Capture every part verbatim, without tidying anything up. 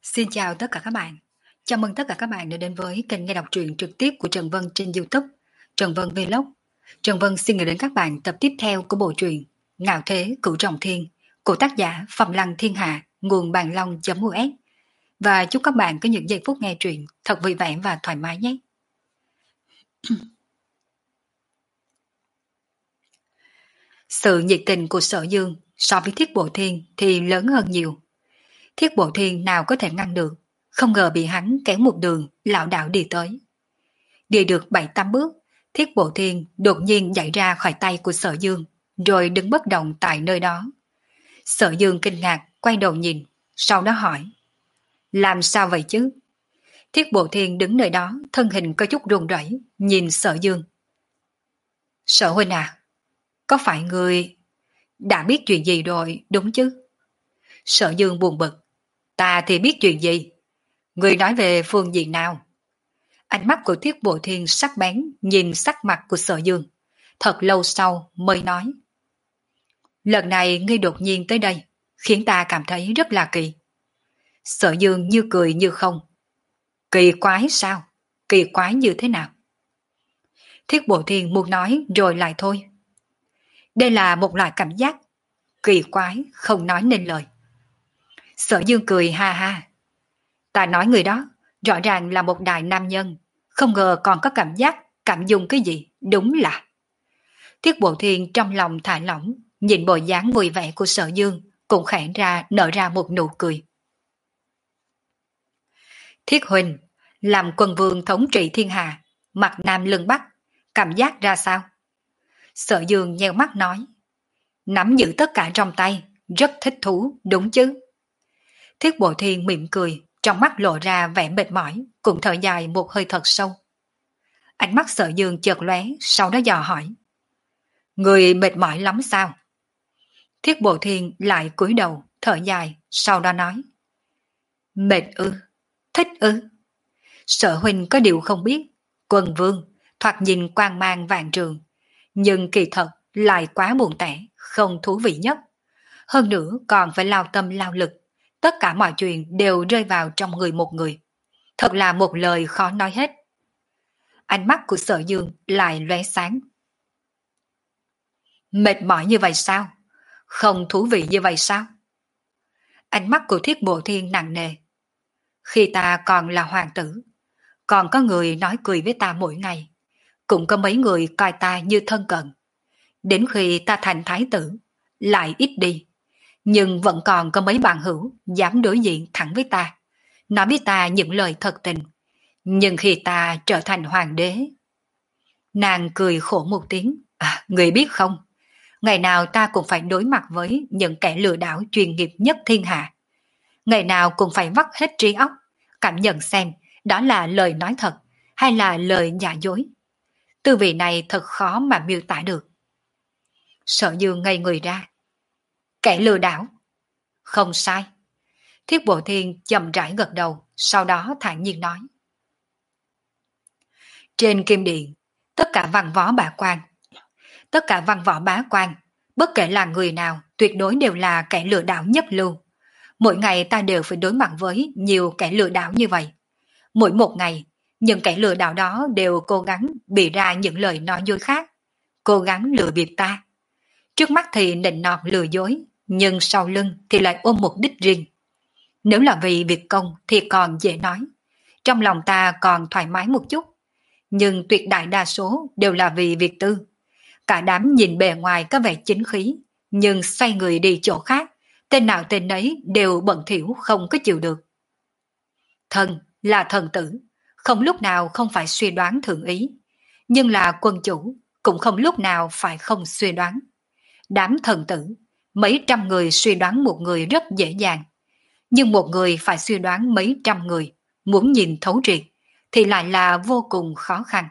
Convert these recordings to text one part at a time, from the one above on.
Xin chào tất cả các bạn. Chào mừng tất cả các bạn đã đến với kênh nghe đọc truyện trực tiếp của Trần Vân trên YouTube, Trần Vân Vlog. Trần Vân xin gửi đến các bạn tập tiếp theo của bộ truyện Ngạo Thế Cửu Trọng Thiên của tác giả Phạm Lăng Thiên Hạ, nguồn bàn long.us. Và chúc các bạn có những giây phút nghe truyện thật vui vẻ và thoải mái nhé. Sự nhiệt tình của Sở Dương so với Thiết Bộ Thiên thì lớn hơn nhiều. Thiết Bộ Thiên nào có thể ngăn được, không ngờ bị hắn kéo một đường lảo đảo đi tới. Đi được bảy tám bước, Thiết Bộ Thiên đột nhiên nhảy ra khỏi tay của Sở Dương, rồi đứng bất động tại nơi đó. Sở Dương kinh ngạc quay đầu nhìn, sau đó hỏi: làm sao vậy chứ? Thiết Bộ Thiên đứng nơi đó, thân hình có chút run rẩy, nhìn Sở Dương. Sở huynh à, có phải người đã biết chuyện gì rồi đúng chứ? Sở Dương buồn bực: ta thì biết chuyện gì? Người nói về phương diện nào? Ánh mắt của Thiết Bộ Thiên sắc bén nhìn sắc mặt của Sở Dương. Thật lâu sau mới nói: lần này ngươi đột nhiên tới đây, khiến ta cảm thấy rất là kỳ. Sở Dương như cười như không. Kỳ quái sao? Kỳ quái như thế nào? Thiết Bộ Thiên muốn nói rồi lại thôi. Đây là một loại cảm giác kỳ quái không nói nên lời. Sở Dương cười ha ha. Ta nói người đó rõ ràng là một đại nam nhân, không ngờ còn có cảm giác cảm dung cái gì, đúng là. Thiết Bộ Thiên trong lòng thả lỏng, nhìn bộ dáng vui vẻ của Sở Dương, cũng khẽ ra nở ra một nụ cười. Thiết huynh, làm quân vương thống trị thiên hạ, mặt nam lưng bắc, cảm giác ra sao? Sở Dương nheo mắt nói: nắm giữ tất cả trong tay, rất thích thú, đúng chứ? Thiết Bộ Thiên mỉm cười, trong mắt lộ ra vẻ mệt mỏi, cũng thở dài một hơi thật sâu. Ánh mắt Sở Dương chợt lóe, sau đó dò hỏi: người mệt mỏi lắm sao? Thiết Bộ Thiên lại cúi đầu, thở dài, sau đó nói: mệt ư? Thích ư? Sở huynh có điều không biết, quân vương thoạt nhìn quang mang vạn trường, nhưng kỳ thật lại quá buồn tẻ, không thú vị nhất. Hơn nữa còn phải lao tâm lao lực, tất cả mọi chuyện đều rơi vào trong người một người. Thật là một lời khó nói hết. Ánh mắt của Sở Dương lại lóe sáng. Mệt mỏi như vậy sao? Không thú vị như vậy sao? Ánh mắt của Thiết Bộ Thiên nặng nề. Khi ta còn là hoàng tử, còn có người nói cười với ta mỗi ngày, cũng có mấy người coi ta như thân cận. Đến khi ta thành thái tử, lại ít đi, nhưng vẫn còn có mấy bạn hữu dám đối diện thẳng với ta, nói với ta những lời thật tình. Nhưng khi ta trở thành hoàng đế... Nàng cười khổ một tiếng. À, người biết không, ngày nào ta cũng phải đối mặt với những kẻ lừa đảo chuyên nghiệp nhất thiên hạ. Ngày nào cũng phải vắt hết trí óc, cảm nhận xem đó là lời nói thật hay là lời giả dối. Tư vị này thật khó mà miêu tả được. Sở Dương ngây người ra. Kẻ lừa đảo? Không sai. Thiết Bộ Thiên chậm rãi gật đầu, sau đó thản nhiên nói. Trên kim điện, tất cả văn võ bá quan, tất cả văn võ bá quan, bất kể là người nào, tuyệt đối đều là kẻ lừa đảo nhất lưu. Mỗi ngày ta đều phải đối mặt với nhiều kẻ lừa đảo như vậy. Mỗi một ngày, những kẻ lừa đảo đó đều cố gắng bịa ra những lời nói dối khác, cố gắng lừa bịp ta. Trước mắt thì nịnh nọt lừa dối, nhưng sau lưng thì lại ôm mục đích riêng. Nếu là vì việc công thì còn dễ nói, trong lòng ta còn thoải mái một chút, nhưng tuyệt đại đa số đều là vì việc tư. Cả đám nhìn bề ngoài có vẻ chính khí, nhưng xoay người đi chỗ khác, tên nào tên ấy đều bận thỉu không có chịu được. Thần là thần tử, không lúc nào không phải suy đoán thượng ý, nhưng là quân chủ cũng không lúc nào phải không suy đoán. Đám thần tử, mấy trăm người suy đoán một người rất dễ dàng, nhưng một người phải suy đoán mấy trăm người, muốn nhìn thấu triệt thì lại là vô cùng khó khăn.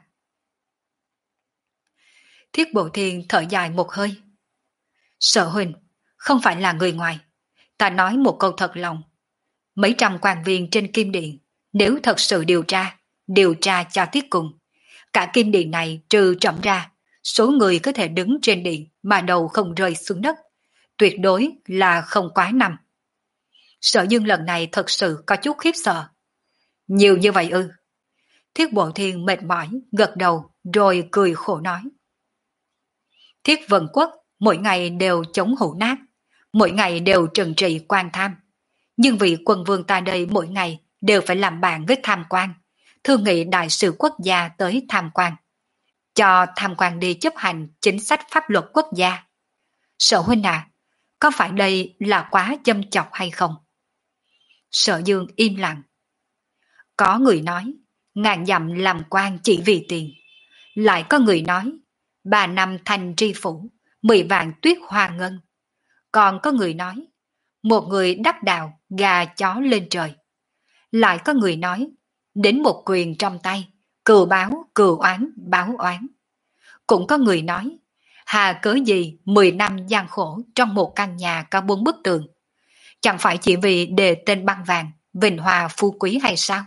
Thiết Bộ Thiên thở dài một hơi. Sở huynh, không phải là người ngoài, ta nói một câu thật lòng. Mấy trăm quan viên trên kim điện, nếu thật sự điều tra, điều tra cho tiết cùng, cả kim điện này trừ trẫm ra, số người có thể đứng trên điện mà đầu không rơi xuống đất, tuyệt đối là không quá năm. Sở Dương lần này thật sự có chút khiếp sợ. Nhiều như vậy ư? Thiết Bộ Thiên mệt mỏi, gật đầu, rồi cười khổ nói. Thiết Vân Quốc mỗi ngày đều chống hủ nát, mỗi ngày đều trừng trị quan tham. Nhưng vì quân vương ta đây mỗi ngày đều phải làm bạn với tham quan, thương nghị đại sự quốc gia tới tham quan. Cho tham quan đi chấp hành chính sách pháp luật quốc gia. Sở huynh à, có phải đây là quá châm chọc hay không? Sở Dương im lặng. Có người nói, ngàn dặm làm quan chỉ vì tiền. Lại có người nói, ba năm thành tri phủ, mười vạn tuyết hoa ngân. Còn có người nói, một người đắc đạo, gà chó lên trời. Lại có người nói, đến một quyền trong tay, cừu báo, cừu oán, báo oán. Cũng có người nói, hà cớ gì mười năm gian khổ trong một căn nhà có bốn bức tường. Chẳng phải chỉ vì đề tên băng vàng, vinh hoa phú quý hay sao?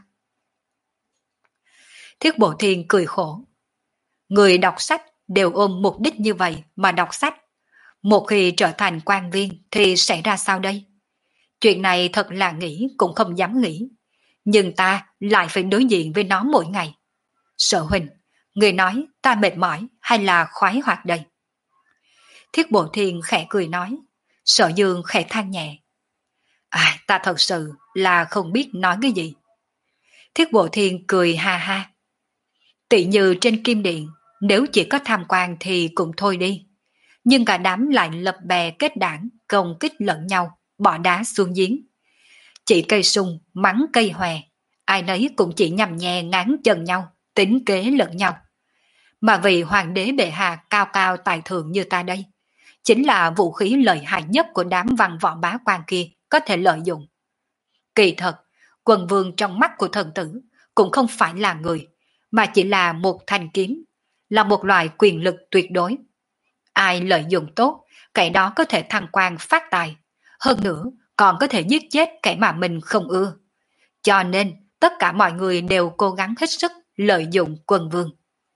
Thiết Bộ Thiên cười khổ. Người đọc sách đều ôm mục đích như vậy mà đọc sách. Một khi trở thành quan viên thì sẽ ra sao đây? Chuyện này thật là nghĩ cũng không dám nghĩ. Nhưng ta lại phải đối diện với nó mỗi ngày. Sở huynh, người nói ta mệt mỏi hay là khoái hoạt đây? Thiết Bộ Thiên khẽ cười nói. Sở Dương khẽ than nhẹ. À, ta thật sự là không biết nói cái gì. Thiết Bộ Thiên cười ha ha. Tỷ như trên kim điện, nếu chỉ có tham quan thì cũng thôi đi. Nhưng cả đám lại lập bè kết đảng, công kích lẫn nhau, bỏ đá xuống giếng. Chỉ cây sung, mắng cây hòe, ai nấy cũng chỉ nhằm nhè ngán chân nhau, tính kế lẫn nhau. Mà vì hoàng đế bệ hạ cao cao tài thượng như ta đây, chính là vũ khí lợi hại nhất của đám văn võ bá quan kia có thể lợi dụng. Kỳ thật, quần vương trong mắt của thần tử cũng không phải là người, mà chỉ là một thanh kiếm, là một loại quyền lực tuyệt đối. Ai lợi dụng tốt, kẻ đó có thể thăng quan phát tài, hơn nữa còn có thể giết chết kẻ mà mình không ưa. Cho nên tất cả mọi người đều cố gắng hết sức lợi dụng quân vương.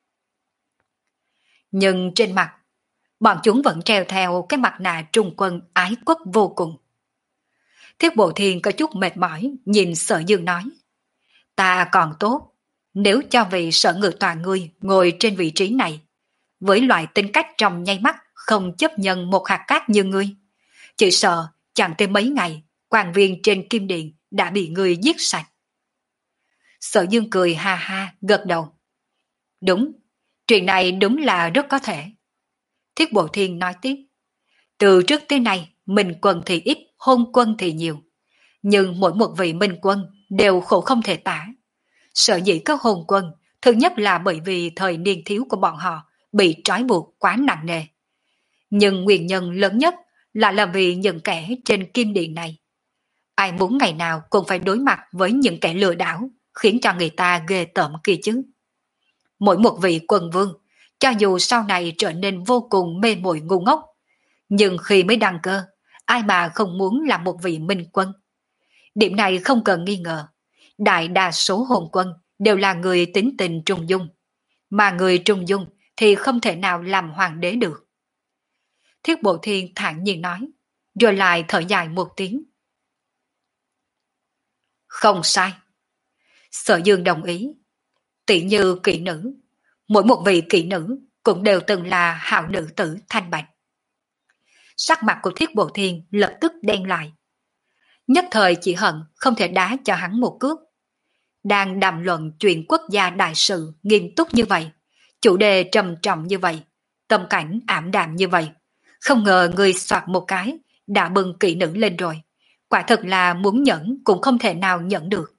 Nhưng trên mặt, bọn chúng vẫn treo theo cái mặt nạ trung quân ái quốc vô cùng. Thiết Bộ Thiên có chút mệt mỏi nhìn Sở Dương nói. Ta còn tốt, nếu cho vị Sở Ngự Tọa ngươi ngồi trên vị trí này, với loại tính cách trong nháy mắt không chấp nhận một hạt cát như ngươi, chỉ sợ chẳng tới mấy ngày, quan viên trên kim điện đã bị ngươi giết sạch. Sở Dương cười ha ha, gật đầu. Đúng, chuyện này đúng là rất có thể. Thiết Bộ Thiên nói tiếp. Từ trước tới nay, minh quân thì ít, hôn quân thì nhiều. Nhưng mỗi một vị minh quân đều khổ không thể tả. Sở dĩ có hôn quân, thứ nhất là bởi vì thời niên thiếu của bọn họ bị trói buộc quá nặng nề. Nhưng nguyên nhân lớn nhất là là vì những kẻ trên kim điện này. Ai muốn ngày nào cũng phải đối mặt với những kẻ lừa đảo, khiến cho người ta ghê tởm kia chứ. Mỗi một vị quân vương, cho dù sau này trở nên vô cùng mê muội ngu ngốc, nhưng khi mới đăng cơ, ai mà không muốn làm một vị minh quân. Điểm này không cần nghi ngờ. Đại đa số hồn quân đều là người tính tình trung dung, mà người trung dung thì không thể nào làm hoàng đế được. Thiết Bộ Thiên thản nhiên nói, rồi lại thở dài một tiếng. Không sai. Sở Dương đồng ý. Tỷ như kỹ nữ, mỗi một vị kỹ nữ cũng đều từng là hảo nữ tử thanh bạch. Sắc mặt của Thiết Bộ Thiên lập tức đen lại. Nhất thời chỉ hận không thể đá cho hắn một cước. Đang đàm luận chuyện quốc gia đại sự nghiêm túc như vậy, chủ đề trầm trọng như vậy, tâm cảnh ảm đạm như vậy, không ngờ người soạt một cái đã bưng kỹ nữ lên rồi. Quả thật là muốn nhẫn cũng không thể nào nhẫn được.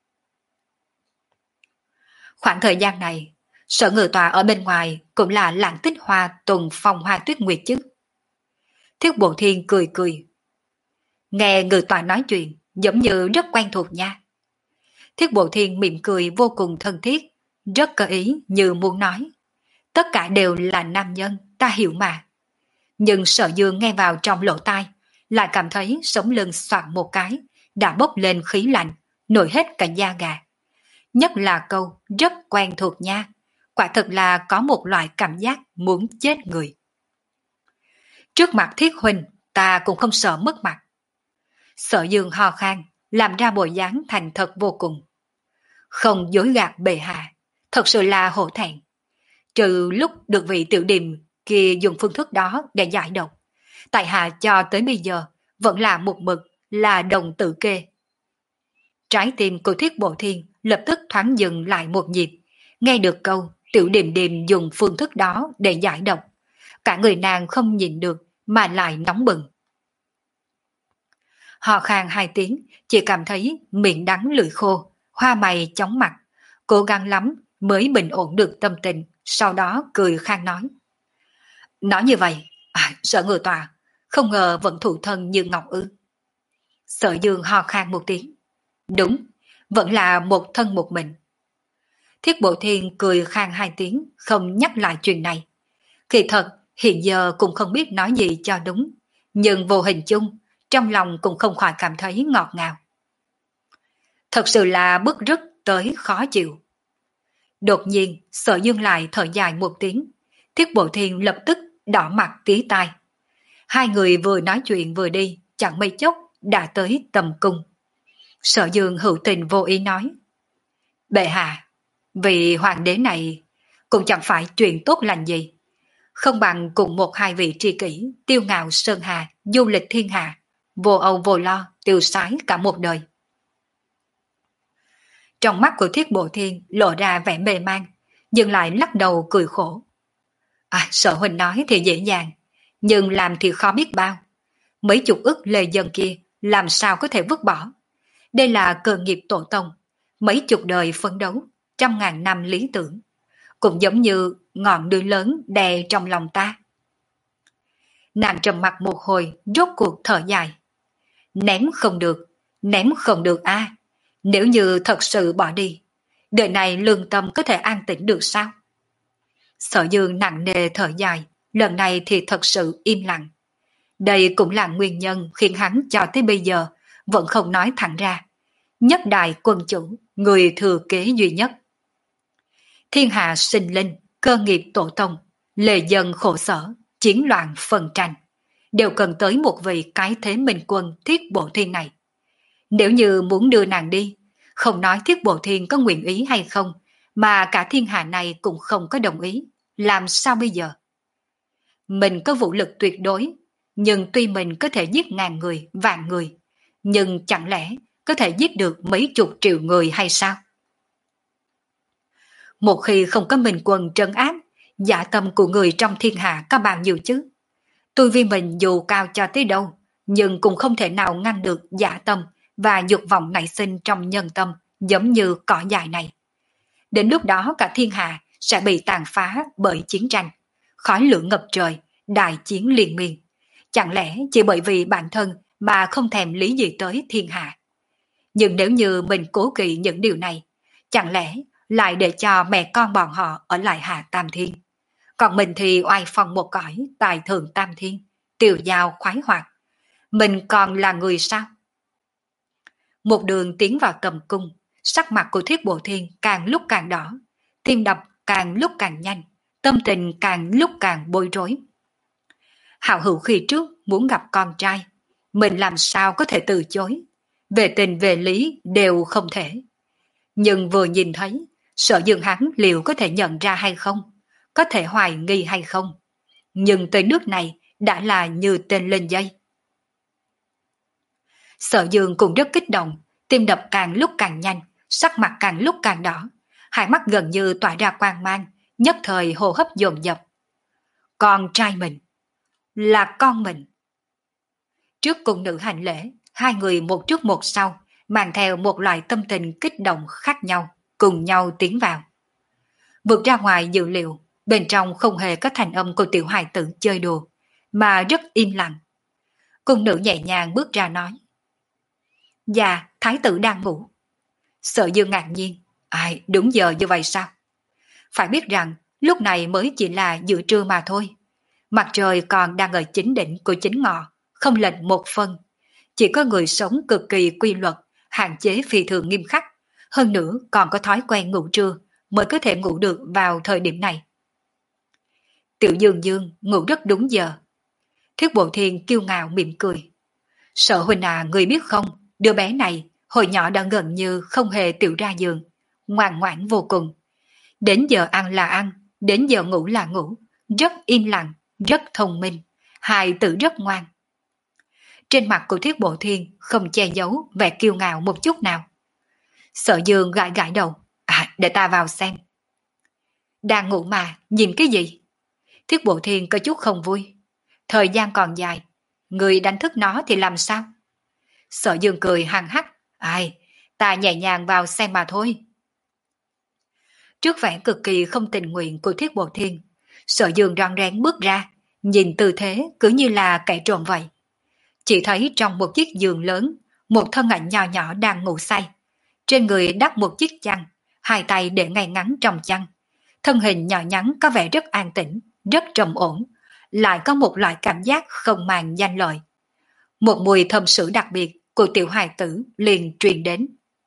Khoảng thời gian này, Sở Ngự Tọa ở bên ngoài cũng là lãng tích hoa tuần phong hoa tuyết nguyệt chứ. Thiết Bộ Thiên cười cười. Nghe Ngự Tọa nói chuyện giống như rất quen thuộc nha. Thiết Bộ Thiên mỉm cười vô cùng thân thiết, rất có ý như muốn nói. Tất cả đều là nam nhân, ta hiểu mà. Nhưng Sở Dương nghe vào trong lỗ tai, lại cảm thấy sống lưng soạn một cái, đã bốc lên khí lạnh, nổi hết cả da gà. Nhất là câu rất quen thuộc nha, quả thật là có một loại cảm giác muốn chết người. Trước mặt Thiết huynh, ta cũng không sợ mất mặt. Sở Dương ho khan, làm ra bộ dáng thành thật vô cùng. Không dối gạt bệ hạ, thật sự là hổ thẹn. Trừ lúc được vị tiểu điềm kia dùng phương thức đó để giải độc, tại hạ cho tới bây giờ vẫn là một mực là đồng tử kê. Trái tim của Thiết Bộ Thiên lập tức thoáng dừng lại một nhịp, nghe được câu tiểu điềm điềm dùng phương thức đó để giải độc. Cả người nàng không nhìn được mà lại nóng bừng. Ho khan hai tiếng, chỉ cảm thấy miệng đắng lưỡi khô, hoa mày chóng mặt, cố gắng lắm mới bình ổn được tâm tình, sau đó cười khan nói. Nói như vậy, à, Sở Ngự Tọa, không ngờ vẫn thủ thân như ngọc ư. Sở Dương ho khan một tiếng. Đúng, vẫn là một thân một mình. Thiết Bộ Thiên cười khan hai tiếng, không nhắc lại chuyện này. Kỳ thật, hiện giờ cũng không biết nói gì cho đúng, nhưng vô hình chung, trong lòng cũng không khỏi cảm thấy ngọt ngào. Thật sự là bức rứt tới khó chịu. Đột nhiên, Sở Dương lại thở dài một tiếng, Thiết Bộ Thiên lập tức đỏ mặt tía tai. Hai người vừa nói chuyện vừa đi, chẳng mấy chốc đã tới tầm cung. Sở Dương hữu tình vô ý nói. Bệ hạ, vị hoàng đế này cũng chẳng phải chuyện tốt lành gì. Không bằng cùng một hai vị tri kỷ tiêu ngạo sơn hà, du lịch thiên hạ, vô âu vô lo, tiêu sái cả một đời. Trong mắt của Thiết Bộ Thiên lộ ra vẻ mê man, nhưng lại lắc đầu cười khổ. À, Sở huynh nói thì dễ dàng, nhưng làm thì khó biết bao. Mấy chục ức lê dân kia làm sao có thể vứt bỏ. Đây là cơ nghiệp tổ tông, mấy chục đời phấn đấu, trăm ngàn năm lý tưởng. Cũng giống như ngọn núi lớn đè trong lòng ta. Nàng trầm mặt một hồi, rốt cuộc thở dài. Ném không được, ném không được a. À, nếu như thật sự bỏ đi, đời này lương tâm có thể an tĩnh được sao? Sở Dương nặng nề thở dài, lần này thì thật sự im lặng. Đây cũng là nguyên nhân khiến hắn cho tới bây giờ vẫn không nói thẳng ra. Nhất đại quân chủ, người thừa kế duy nhất. Thiên hạ sinh linh, cơ nghiệp tổ tông, lề dân khổ sở, chiến loạn phân tranh, đều cần tới một vị cái thế minh quân Thiết Bộ Thiên này. Nếu như muốn đưa nàng đi, không nói Thiết Bộ Thiên có nguyện ý hay không, mà cả thiên hạ này cũng không có đồng ý, làm sao bây giờ? Mình có vũ lực tuyệt đối, nhưng tuy mình có thể giết ngàn người, vạn người, nhưng chẳng lẽ có thể giết được mấy chục triệu người hay sao? Một khi không có mình quân trấn áp, dạ tâm của người trong thiên hạ có bao nhiêu chứ? Tôi vì mình dù cao cho tới đâu, nhưng cũng không thể nào ngăn được dạ tâm và dục vọng nảy sinh trong nhân tâm giống như cỏ dại này. Đến lúc đó cả thiên hạ sẽ bị tàn phá bởi chiến tranh, khói lửa ngập trời, đại chiến liên miên. Chẳng lẽ chỉ bởi vì bản thân mà không thèm lý gì tới thiên hạ? Nhưng nếu như mình cố kỵ những điều này, chẳng lẽ lại để cho mẹ con bọn họ ở lại hạ tam thiên? Còn mình thì oai phong một cõi tài thượng tam thiên, tiều giao khoái hoạt. Mình còn là người sao? Một đường tiến vào tầm cung, sắc mặt của Thiết Bộ Thiên càng lúc càng đỏ, tim đập càng lúc càng nhanh, tâm tình càng lúc càng bối rối. Hạo hữu khi trước muốn gặp con trai, mình làm sao có thể từ chối, về tình về lý đều không thể. Nhưng vừa nhìn thấy, Sở Dương hắn liệu có thể nhận ra hay không, có thể hoài nghi hay không. Nhưng tới nước này đã là như tên lên dây. Sở Dương cũng rất kích động, tim đập càng lúc càng nhanh, sắc mặt càng lúc càng đỏ, hai mắt gần như tỏa ra quang mang, nhất thời hô hấp dồn dập. Con trai mình, là con mình. Trước cung nữ hành lễ, hai người một trước một sau, mang theo một loại tâm tình kích động khác nhau, cùng nhau tiến vào. Vượt ra ngoài dự liệu, bên trong không hề có thành âm của tiểu hài tử chơi đùa, mà rất im lặng. Cung nữ nhẹ nhàng bước ra nói. Dạ, thái tử đang ngủ. Sở Dương ngạc nhiên, ai đúng giờ như vậy sao? Phải biết rằng, lúc này mới chỉ là giữa trưa mà thôi. Mặt trời còn đang ở chính đỉnh của chính ngọ, không lệch một phân. Chỉ có người sống cực kỳ quy luật, hạn chế phi thường nghiêm khắc, hơn nữa còn có thói quen ngủ trưa mới có thể ngủ được vào thời điểm này. Tiểu Dương Dương ngủ rất đúng giờ. Thiết Bộ Thiên kiêu ngạo mỉm cười. Sợ huynh à, người biết không, đứa bé này hồi nhỏ đã gần như không hề tiểu ra giường, ngoan ngoãn vô cùng. Đến giờ ăn là ăn, đến giờ ngủ là ngủ, rất im lặng, rất thông minh, hài tử rất ngoan. Trên mặt của Thiết Bộ Thiên không che giấu vẻ kiêu ngạo một chút nào. Sợ Dương gãi gãi đầu, à, để ta vào xem. Đang ngủ mà, nhìn cái gì? Thiết Bộ Thiên có chút không vui. Thời gian còn dài, người đánh thức nó thì làm sao? Sợ Dương cười hằng hắc, ai, ta nhẹ nhàng vào xem mà thôi. Trước vẻ cực kỳ không tình nguyện của Thiết Bộ Thiên, Sợ Dương rón rén bước ra, nhìn tư thế cứ như là kẻ trộm vậy. Chỉ thấy trong một chiếc giường lớn, một thân ảnh nhỏ nhỏ đang ngủ say. Trên người đắp một chiếc chăn, hai tay để ngay ngắn trong chăn. Thân hình nhỏ nhắn có vẻ rất an tĩnh, rất trầm ổn, lại có một loại cảm giác không màng danh lợi. Một mùi thơm sữa đặc biệt của tiểu hài tử liền truyền đến.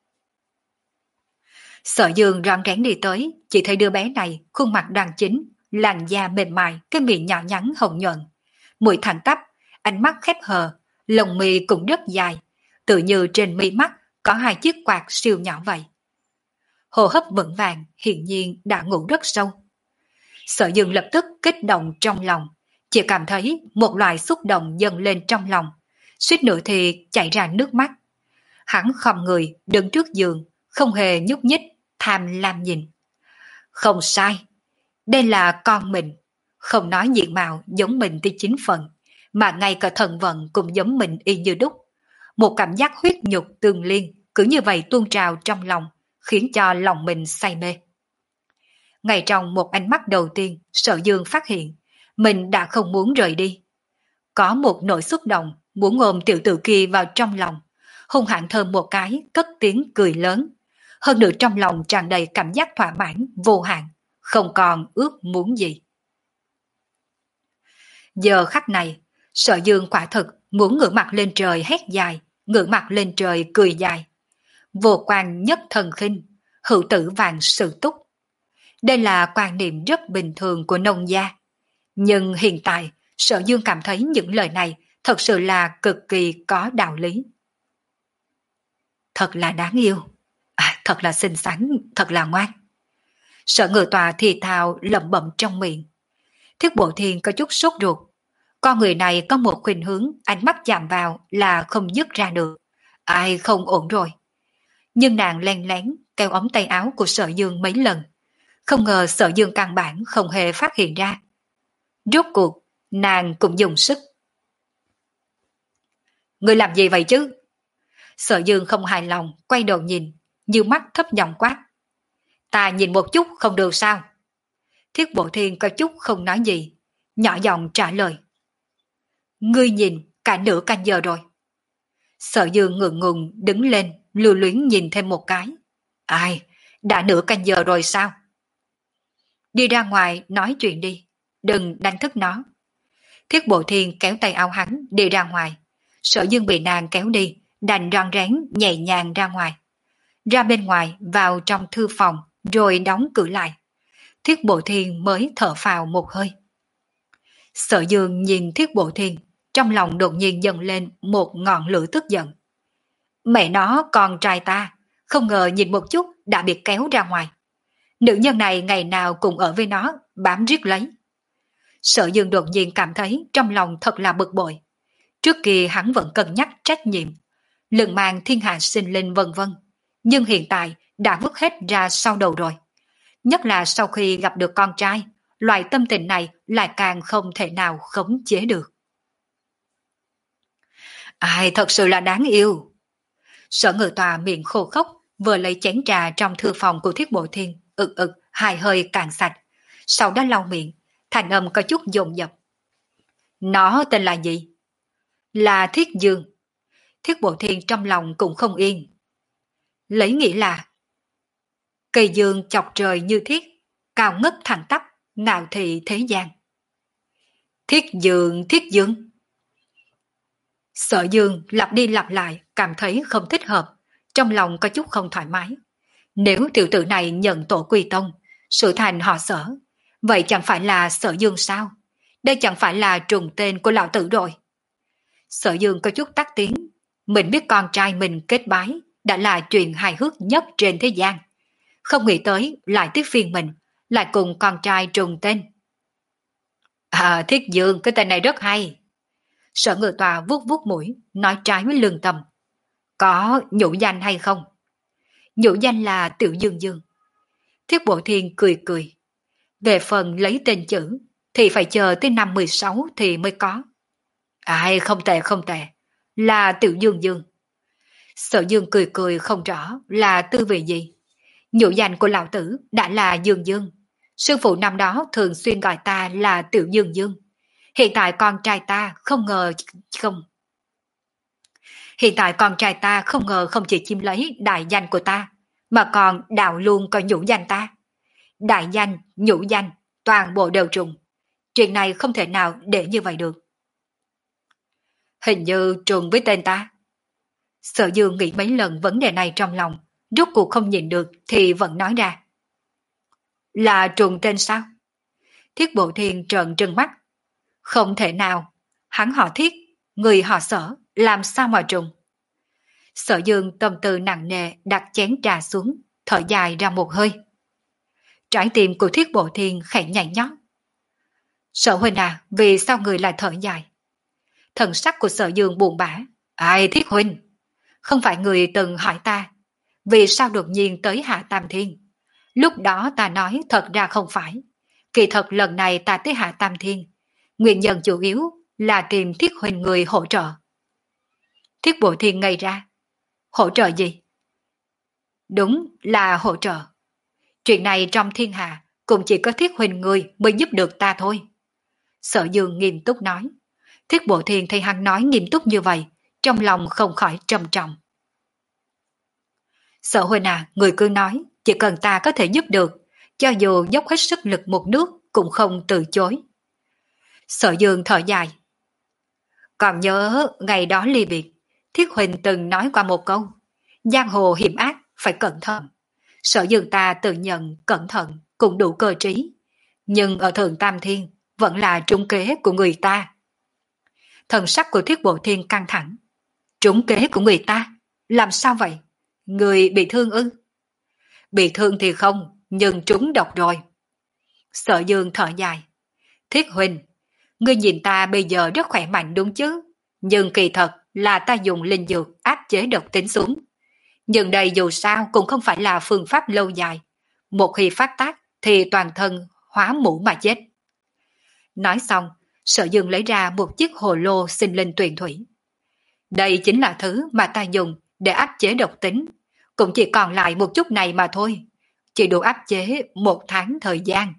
Sợ Dương rón rén đi tới, chỉ thấy đứa bé này khuôn mặt đoan chính, làn da mềm mại, cái miệng nhỏ nhắn hồng nhuận, mũi thẳng tắp, ánh mắt khép hờ, lông mi cũng rất dài, tự như trên mi mắt có hai chiếc quạt siêu nhỏ vậy. Hô hấp vững vàng, hiển nhiên đã ngủ rất sâu. Sợ Dương lập tức kích động trong lòng, chỉ cảm thấy một loại xúc động dâng lên trong lòng, suýt nữa thì chảy ra nước mắt. Hắn khom người đứng trước giường, không hề nhúc nhích, tham lam nhìn. Không sai, đây là con mình, không nói diện mạo giống mình tới chín phần, mà ngay cả thần vận cũng giống mình y như đúc. Một cảm giác huyết nhục tương liên cứ như vậy tuôn trào trong lòng, khiến cho lòng mình say mê. Ngay trong một ánh mắt đầu tiên, Sợ Dương phát hiện mình đã không muốn rời đi. Có một nỗi xúc động muốn ôm tiểu tử kia vào trong lòng, hung hãn thơm một cái, cất tiếng cười lớn. Hơn nữa trong lòng tràn đầy cảm giác thỏa mãn vô hạn, không còn ước muốn gì. Giờ khắc này, Sợ Dương quả thực muốn ngửa mặt lên trời hét dài, ngửa mặt lên trời cười dài. Vô quan nhất thần khinh, hữu tử vạn sự túc. Đây là quan niệm rất bình thường của nông gia. Nhưng hiện tại, Sợ Dương cảm thấy những lời này thật sự là cực kỳ có đạo lý. Thật là đáng yêu, à, thật là xinh xắn, thật là ngoan. Sợ Ngự Tòa thì thào lẩm bẩm trong miệng. Thiết Bộ Thiên có chút sốt ruột. Con người này có một khuynh hướng ánh mắt chạm vào là không dứt ra được. Ai không ổn rồi. Nhưng nàng len lén kéo ống tay áo của Sợ Dương mấy lần. Không ngờ Sợ Dương căn bản không hề phát hiện ra. Rốt cuộc, nàng cũng dùng sức. Ngươi làm gì vậy chứ? Sợ Dương không hài lòng, quay đầu nhìn, như mắt thấp giọng quát. Ta nhìn một chút không được sao? Thiết Bộ Thiên có chút không nói gì, nhỏ giọng trả lời. Ngươi nhìn cả nửa canh giờ rồi. Sợ Dương ngượng ngùng đứng lên, lưu luyến nhìn thêm một cái. Ai, đã nửa canh giờ rồi sao? Đi ra ngoài nói chuyện đi, đừng đánh thức nó. Thiết Bộ Thiên kéo tay áo hắn đi ra ngoài. Sợ Dương bị nàng kéo đi, đành rón rén nhẹ nhàng ra ngoài. Ra bên ngoài vào trong thư phòng rồi đóng cửa lại. Thiết Bộ Thiên mới thở phào một hơi. Sợ Dương nhìn Thiết Bộ Thiên, trong lòng đột nhiên dâng lên một ngọn lửa tức giận. Mẹ nó con trai ta, không ngờ nhìn một chút đã bị kéo ra ngoài. Nữ nhân này ngày nào cũng ở với nó, bám riết lấy. Sợ Dương đột nhiên cảm thấy trong lòng thật là bực bội. Trước kia hắn vẫn cân nhắc trách nhiệm, lừng mang thiên hạ sinh linh vân vân, nhưng hiện tại đã vứt hết ra sau đầu rồi. Nhất là sau khi gặp được con trai, loại tâm tình này lại càng không thể nào khống chế được. Ai thật sự là đáng yêu. Sở Ngự Tòa miệng khô khốc, vừa lấy chén trà trong thư phòng của Thiết Bộ Thiên, ực ực hai hơi cạn sạch, sau đó lau miệng, thành âm có chút dồn dập. Nó tên là gì? Là Thiết Dương. Thiết Bộ Thiên trong lòng cũng không yên. Lấy nghĩ là cây dương chọc trời như thiết, cao ngất thẳng tắp, ngạo thị thế gian. Thiết Dương, Thiết Dương. Sợ Dương lặp đi lặp lại, cảm thấy không thích hợp, trong lòng có chút không thoải mái. Nếu tiểu tử này nhận tổ quy tông, sự thành họ Sở, vậy chẳng phải là Sở Dương sao? Đây chẳng phải là trùng tên của lão tử rồi. Sở Dương có chút tắc tiếng. Mình biết con trai mình kết bái đã là chuyện hài hước nhất trên thế gian. Không nghĩ tới lại tiếp phiên mình, lại cùng con trai trùng tên. À, Thiết Dương, cái tên này rất hay. Sở Ngự Tòa vuốt vuốt mũi, nói trái với lương tâm. Có nhũ danh hay không? Nhũ danh là Tiểu Dương Dương. Thiết Bộ Thiên cười cười. Về phần lấy tên chữ, thì phải chờ tới năm mười sáu thì mới có. Ai, không tệ không tệ, là Tiểu Dương Dương. Sở Dương cười cười không rõ là tư vị gì. Nhũ danh của lão tử đã là Dương Dương. Sư phụ năm đó thường xuyên gọi ta là Tiểu Dương Dương. Hiện tại con trai ta không ngờ không. Hiện tại con trai ta không ngờ không chỉ chiếm lấy đại danh của ta, mà còn đào luôn coi nhũ danh ta. Đại danh, nhũ danh, toàn bộ đều trùng. Chuyện này không thể nào để như vậy được. Hình như trùng với tên ta. Sở Dương nghĩ mấy lần vấn đề này trong lòng, rốt cuộc không nhìn được thì vẫn nói ra. Là trùng tên sao? Thiết Bộ Thiên trợn trừng mắt. Không thể nào, hắn họ Thiết, người họ Sở, làm sao mà trùng? Sở Dương tâm tư nặng nề đặt chén trà xuống, thở dài ra một hơi. Trái tim của Thiết Bộ Thiên khẽ nhảy nhót. Sở huynh à, vì sao người lại thở dài? Thần sắc của Sở Dương buồn bã. Ai Thiết huynh? Không phải người từng hỏi ta, vì sao đột nhiên tới Hạ Tam Thiên? Lúc đó ta nói thật ra không phải. Kỳ thật lần này ta tới Hạ Tam Thiên, nguyên nhân chủ yếu là tìm Thiết huynh người hỗ trợ. Thiết Bộ Thiên ngây ra. Hỗ trợ gì? Đúng là hỗ trợ. Chuyện này trong thiên hạ cũng chỉ có Thiết huynh người mới giúp được ta thôi. Sở Dương nghiêm túc nói. Thiết Bộ Thiên thấy hắn nói nghiêm túc như vậy, trong lòng không khỏi trầm trọng. Sở huynh à, người cứ nói, chỉ cần ta có thể giúp được, cho dù dốc hết sức lực một nước cũng không từ chối. Sở Dương thở dài. Còn nhớ ngày đó ly biệt, Thiết huynh từng nói qua một câu, giang hồ hiểm ác phải cẩn thận. Sở Dương ta tự nhận cẩn thận cũng đủ cơ trí, nhưng ở Thượng Tam Thiên vẫn là trúng kế của người ta. Thần sắc của Thiết Bộ Thiên căng thẳng. Trúng kế của người ta? Làm sao vậy? Người bị thương ư? Bị thương thì không, nhưng trúng độc rồi. Sở Dương thở dài. Thiết huynh, ngươi nhìn ta bây giờ rất khỏe mạnh đúng chứ? Nhưng kỳ thật là ta dùng linh dược áp chế độc tính xuống. Nhưng đây dù sao cũng không phải là phương pháp lâu dài. Một khi phát tác thì toàn thân hóa mũ mà chết. Nói xong, Sở Dương lấy ra một chiếc hồ lô sinh linh tuyền thủy. Đây chính là thứ mà ta dùng để áp chế độc tính. Cũng chỉ còn lại một chút này mà thôi. Chỉ đủ áp chế một tháng thời gian.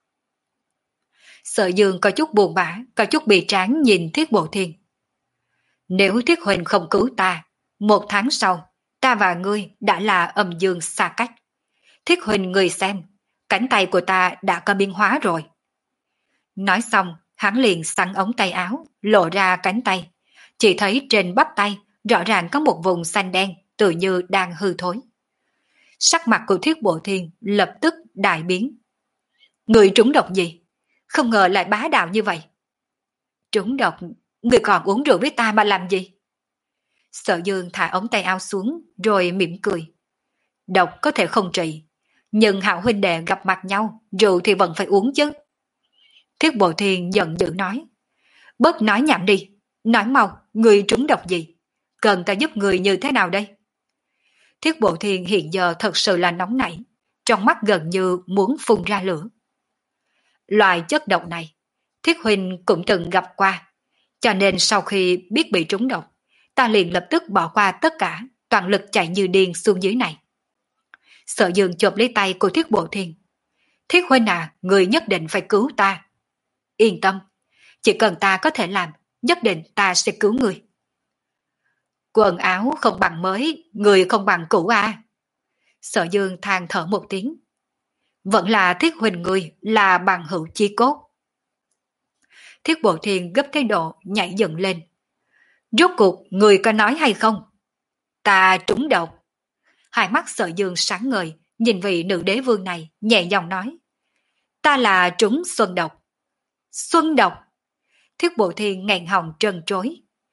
Sở Dương có chút buồn bã, có chút bị tráng nhìn Thiết Bộ Thiên. Nếu Thiết huynh không cứu ta, một tháng sau, ta và ngươi đã là âm dương xa cách. Thiết huynh ngươi xem, cánh tay của ta đã có biến hóa rồi. Nói xong, hắn liền xắn ống tay áo, lộ ra cánh tay. Chỉ thấy trên bắp tay rõ ràng có một vùng xanh đen, tự như đang hư thối. Sắc mặt của Thiết Bộ Thiên lập tức đại biến. Người trúng độc gì? Không ngờ lại bá đạo như vậy. Trúng độc, người còn uống rượu với ta mà làm gì? Sở Dương thả ống tay áo xuống rồi mỉm cười. Độc có thể không trị, nhưng hảo huynh đệ gặp mặt nhau, rượu thì vẫn phải uống chứ. Thiết Bộ Thiên giận dữ nói. Bớt nói nhảm đi, nói mau, người trúng độc gì? Cần ta giúp người như thế nào đây? Thiết Bộ Thiên hiện giờ thật sự là nóng nảy, trong mắt gần như muốn phun ra lửa. Loại chất độc này, Thiết huynh cũng từng gặp qua, cho nên sau khi biết bị trúng độc, ta liền lập tức bỏ qua tất cả, toàn lực chạy như điên xuống dưới này. Sở Dương chộp lấy tay của Thiết Bộ Thiên. Thiết huynh à, người nhất định phải cứu ta. Yên tâm, chỉ cần ta có thể làm, nhất định ta sẽ cứu người. Quần áo không bằng mới, người không bằng cũ à. Sở Dương than thở một tiếng. Vẫn là Thiết huynh người là bằng hữu chí cốt. Thiết Bộ Thiên gấp cái độ nhảy dựng lên. Rốt cuộc người có nói hay không? Ta trúng độc. Hai mắt Sở Dương sáng ngời, nhìn vị nữ đế vương này, nhẹ giọng nói. Ta là trúng xuân độc. Xuân độc. Thiết Bộ Thiên nghẹn họng trần trối.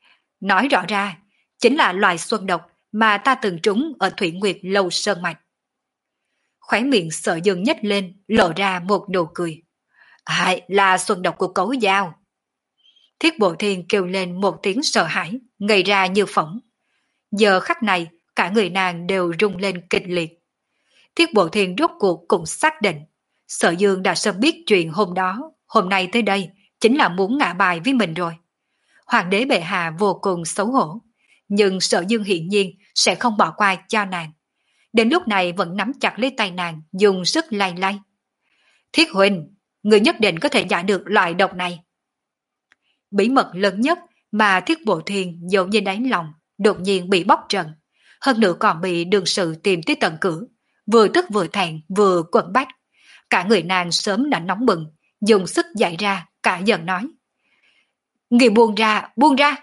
Nói rõ ra, chính là loài xuân độc mà ta từng trúng ở Thủy Nguyệt Lâu Sơn Mạch. Khóe miệng Sở Dương nhếch lên, lộ ra một nụ cười. Ai, là xuân độc của Cấu Dao. Thiết Bộ Thiên kêu lên một tiếng sợ hãi, ngây ra như phỏng. Giờ khắc này, cả người nàng đều rung lên kịch liệt. Thiết Bộ Thiên rốt cuộc cũng xác định, Sở Dương đã sớm biết chuyện hôm đó, hôm nay tới đây chính là muốn ngã bài với mình rồi. Hoàng đế bệ hạ vô cùng xấu hổ, nhưng Sở Dương hiển nhiên sẽ không bỏ qua cho nàng. Đến lúc này vẫn nắm chặt lấy tay nàng, dùng sức lay lay. Thiết huynh, người nhất định có thể giải được loại độc này. Bí mật lớn nhất mà Thiết Bộ Thiên giấu như đáy lòng, đột nhiên bị bóc trần. Hơn nữa còn bị đương sự tìm tới tận cửa, vừa tức vừa thẹn vừa quẫn bách. Cả người nàng sớm đã nóng bừng, dùng sức dậy ra, cả giận nói. Người buông ra, buông ra.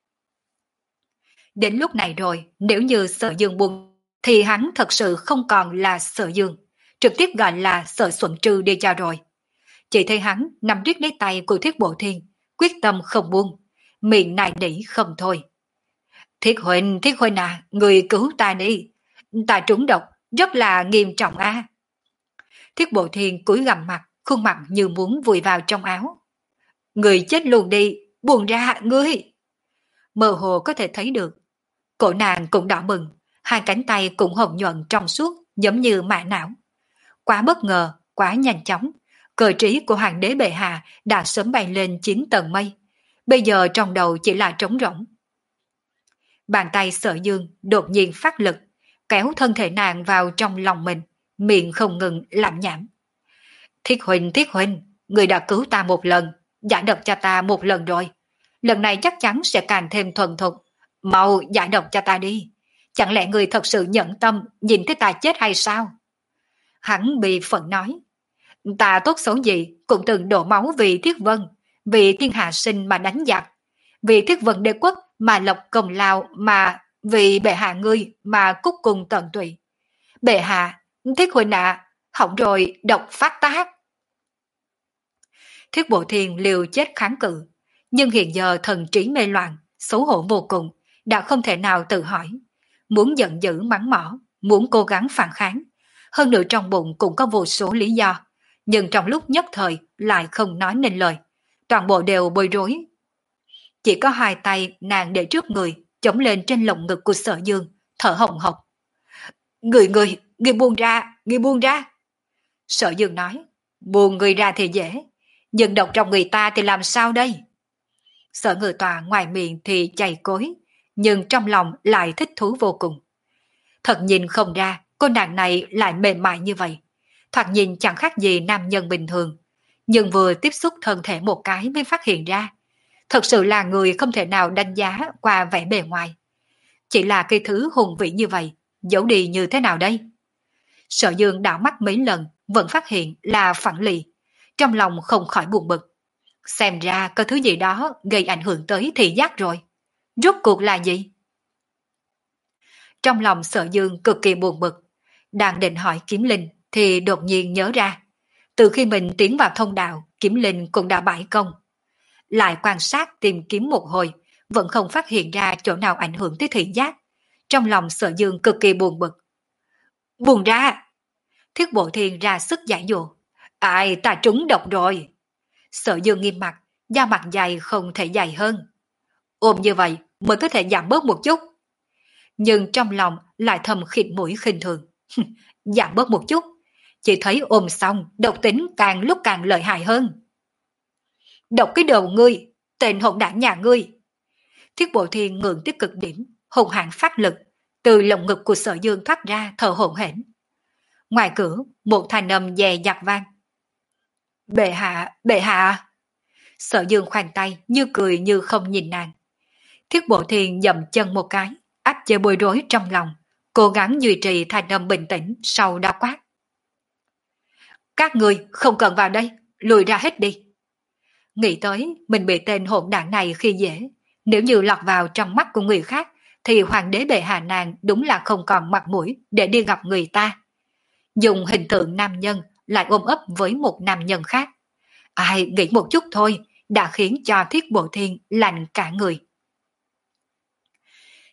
Đến lúc này rồi, nếu như Sở Dương buông, thì hắn thật sự không còn là Sở Dương, trực tiếp gọi là Sở Xuân Trư đi cho rồi. Chỉ thấy hắn nắm riết lấy tay của Thiết Bộ Thiên, quyết tâm không buông, miệng nài nỉ không thôi. Thiết huynh, Thiết huynh à, người cứu ta đi, ta trúng độc, rất là nghiêm trọng a. À. Thiết Bộ Thiên cúi gằm mặt, khuôn mặt như muốn vùi vào trong áo. Người chết luôn đi, buông ra, ngươi. Mơ hồ có thể thấy được, cổ nàng cũng đỏ bừng, hai cánh tay cũng hồng nhuận trong suốt, giống như mạ não. Quá bất ngờ, quá nhanh chóng, cờ trí của hoàng đế bệ hạ đã sớm bay lên chín tầng mây, bây giờ trong đầu chỉ là trống rỗng. Bàn tay Sở Dương đột nhiên phát lực, kéo thân thể nàng vào trong lòng mình, miệng không ngừng làm nhảm. Thiết huynh, Thiết huynh, người đã cứu ta một lần, giải độc cho ta một lần rồi, lần này chắc chắn sẽ càng thêm thuần thục. Mau giải độc cho ta đi, chẳng lẽ người thật sự nhẫn tâm nhìn thấy ta chết hay sao? Hắn bị phẫn nói. Ta tốt xấu gì cũng từng đổ máu vì Thiết Vân, vì thiên hạ sinh mà đánh giặc, vì Thiết Vân đế quốc mà lộc công lao, mà vì bệ hạ ngươi mà cúc cùng tận tụy. Bệ hạ, Thiết huynh ạ, à, hỏng rồi, độc phát tác. Thiết Bộ Thiên liều chết kháng cự, nhưng hiện giờ thần trí mê loạn, xấu hổ vô cùng, đã không thể nào tự hỏi. Muốn giận dữ mắng mỏ, muốn cố gắng phản kháng. Hơn nữa trong bụng cũng có vô số lý do, nhưng trong lúc nhất thời lại không nói nên lời. Toàn bộ đều bối rối. Chỉ có hai tay nàng để trước người, chống lên trên lồng ngực của Sở Dương, thở hồng hộc. Người người, người buông ra, người buông ra. Sở Dương nói, buông người ra thì dễ, nhưng độc trong người ta thì làm sao đây? Sở Ngự Tọa ngoài miệng thì chày cối, nhưng trong lòng lại thích thú vô cùng. Thật nhìn không ra, cô nàng này lại mềm mại như vậy. Thoạt nhìn chẳng khác gì nam nhân bình thường, nhưng vừa tiếp xúc thân thể một cái mới phát hiện ra. Thật sự là người không thể nào đánh giá qua vẻ bề ngoài. Chỉ là cái thứ hùng vĩ như vậy, giấu đi như thế nào đây? Sở Dương đảo mắt mấy lần, vẫn phát hiện là phản lì. Trong lòng không khỏi buồn bực. Xem ra có thứ gì đó gây ảnh hưởng tới thị giác rồi. Rốt cuộc là gì? Trong lòng Sở Dương cực kỳ buồn bực. Đang định hỏi Kiếm Linh thì đột nhiên nhớ ra. Từ khi mình tiến vào thông đạo, Kiếm Linh cũng đã bãi công. Lại quan sát tìm kiếm một hồi, vẫn không phát hiện ra chỗ nào ảnh hưởng tới thị giác. Trong lòng Sở Dương cực kỳ buồn bực. Buồn ra! Thiết Bộ Thiên ra sức giải dụ. Ai, ta trúng độc rồi! Sở Dương nghiêm mặt, da mặt dày không thể dày hơn. Ôm như vậy mới có thể giảm bớt một chút. Nhưng trong lòng lại thầm khịt mũi khinh thường. Giảm bớt một chút, chỉ thấy ôm xong độc tính càng lúc càng lợi hại hơn. Độc cái đầu ngươi, tên hỗn đản nhà ngươi. Thiết Bộ Thiên ngượng tới cực điểm, hùng hãn phát lực, từ lồng ngực của Sở Dương thoát ra thở hổn hển. Ngoài cửa, một thanh âm dè dặt vang. Bệ hạ, bệ hạ. Sở Dương khoanh tay, như cười như không nhìn nàng. Thiết Bộ Thiên dậm chân một cái, áp chế bối rối trong lòng, cố gắng duy trì thanh âm bình tĩnh sau đó quát. Các người không cần vào đây, lùi ra hết đi. Nghĩ tới mình bị tên hỗn đảng này khi dễ, nếu như lọt vào trong mắt của người khác, thì hoàng đế bệ hạ nàng đúng là không còn mặt mũi để đi gặp người ta. Dùng hình tượng nam nhân lại ôm ấp với một nam nhân khác. Ai nghĩ một chút thôi đã khiến cho Thiết Bộ Thiên lạnh cả người.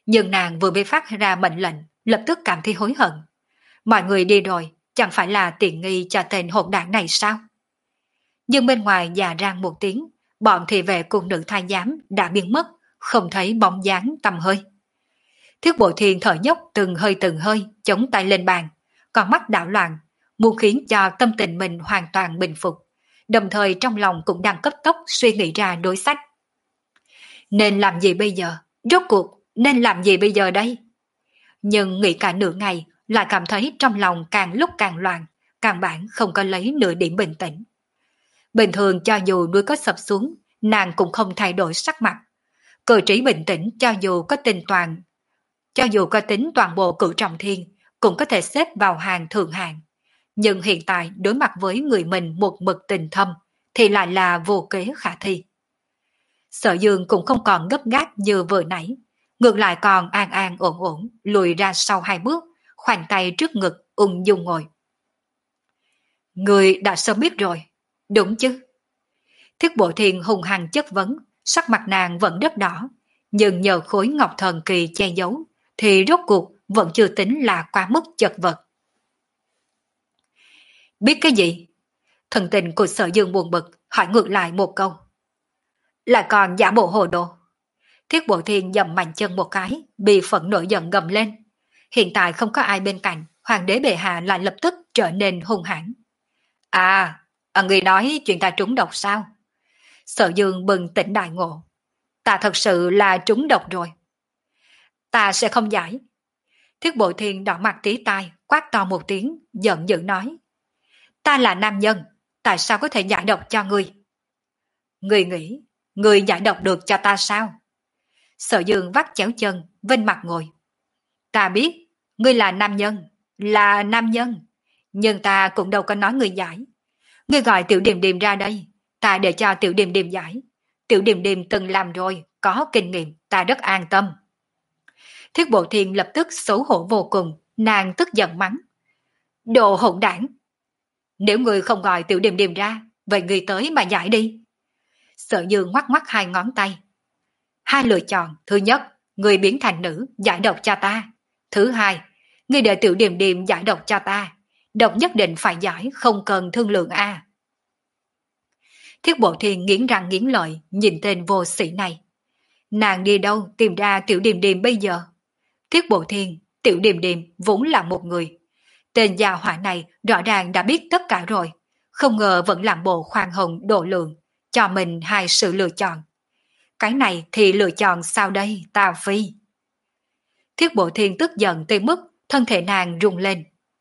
Nhưng nàng vừa mới phát ra mệnh lệnh, lập tức cảm thấy hối hận. Mọi người đi rồi, chẳng phải là tiện nghi cho tên hỗn đảng này sao? Nhưng bên ngoài già rang một tiếng, bọn thị vệ cùng nữ thái giám đã biến mất, không thấy bóng dáng tầm hơi. Thiết Bộ Thiên thở dốc từng hơi từng hơi, chống tay lên bàn, con mắt đảo loạn, muốn khiến cho tâm tình mình hoàn toàn bình phục, đồng thời trong lòng cũng đang cấp tốc suy nghĩ ra đối sách. Nên làm gì bây giờ? Rốt cuộc, nên làm gì bây giờ đây? Nhưng nghĩ cả nửa ngày, lại cảm thấy trong lòng càng lúc càng loạn, căn bản không có lấy nửa điểm bình tĩnh. Bình thường cho dù núi có sập xuống, nàng cũng không thay đổi sắc mặt. Cử trí bình tĩnh cho dù có tình toàn, cho dù có tính toàn bộ cửu trọng thiên, cũng có thể xếp vào hàng thượng hạng. Nhưng hiện tại đối mặt với người mình một mực tình thâm, thì lại là vô kế khả thi. Sở Dương cũng không còn gấp gáp như vừa nãy, ngược lại còn an an ổn ổn, lùi ra sau hai bước, khoanh tay trước ngực, ung dung ngồi. Người đã sớm biết rồi, đúng chứ? Thiết Bộ Thiên hùng hăng chất vấn, sắc mặt nàng vẫn rất đỏ, nhưng nhờ khối ngọc thần kỳ che giấu, thì rốt cuộc vẫn chưa tính là quá mức chật vật. Biết cái gì? Thần tình của Sở Dương buồn bực, hỏi ngược lại một câu. Lại còn giả bộ hồ đồ. Thiết Bộ Thiên dầm mạnh chân một cái, bị phẫn nộ giận gầm lên. Hiện tại không có ai bên cạnh, hoàng đế bệ hạ lại lập tức trở nên hung hãn. À, à người nói chuyện ta trúng độc sao? Sở Dương bừng tỉnh đại ngộ. Ta thật sự là trúng độc rồi. Ta sẽ không giải. Thiết Bộ Thiên đỏ mặt tí tai, quát to một tiếng, giận dữ nói. Ta là nam nhân, tại sao có thể giải độc cho ngươi? Ngươi nghĩ, ngươi giải độc được cho ta sao? Sở Dương vắt chéo chân, vênh mặt ngồi. Ta biết, ngươi là nam nhân, là nam nhân, nhưng ta cũng đâu có nói ngươi giải. Ngươi gọi Tiểu Điềm Điềm ra đây, ta để cho Tiểu Điềm Điềm giải. Tiểu Điềm Điềm từng làm rồi, có kinh nghiệm, ta rất an tâm. Thiết Bộ Thiên lập tức xấu hổ vô cùng, nàng tức giận mắng. Đồ hỗn đảng! Nếu ngươi không gọi Tiểu Điềm Điềm ra, vậy ngươi tới mà giải đi. Sở Dương ngoắc ngoắc hai ngón tay. Hai lựa chọn, thứ nhất, ngươi biến thành nữ, giải độc cho ta. Thứ hai, ngươi để Tiểu Điềm Điềm giải độc cho ta. Độc nhất định phải giải, không cần thương lượng a. Thiết Bộ Thiên nghiến răng nghiến lợi, nhìn tên vô sĩ này. Nàng đi đâu tìm ra Tiểu Điềm Điềm bây giờ? Thiết Bộ Thiên, Tiểu Điềm Điềm vốn là một người. Tên gia hỏa này rõ ràng đã biết tất cả rồi, không ngờ vẫn làm bộ khoan hồng độ lượng, cho mình hai sự lựa chọn. Cái này thì lựa chọn sao đây, ta phi? Thiết Bộ Thiên tức giận tới mức thân thể nàng rung lên.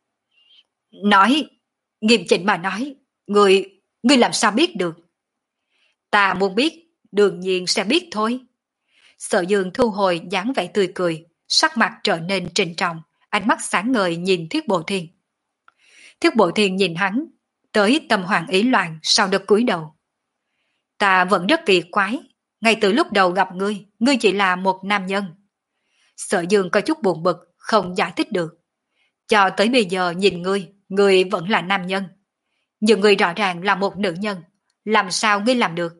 Nói, nghiêm chỉnh mà nói, người, người làm sao biết được? Ta muốn biết, đương nhiên sẽ biết thôi. Sở Dương thu hồi dáng vẻ tươi cười, sắc mặt trở nên trịnh trọng, ánh mắt sáng ngời nhìn Thiết Bộ Thiên. Thiết Bộ Thiên nhìn hắn, tới tâm hoàng ý loạn sau được cúi đầu. Ta vẫn rất kỳ quái, ngay từ lúc đầu gặp ngươi, ngươi chỉ là một nam nhân. Sở Dương có chút buồn bực, không giải thích được. Cho tới bây giờ nhìn ngươi, ngươi vẫn là nam nhân. Nhưng ngươi rõ ràng là một nữ nhân, làm sao ngươi làm được?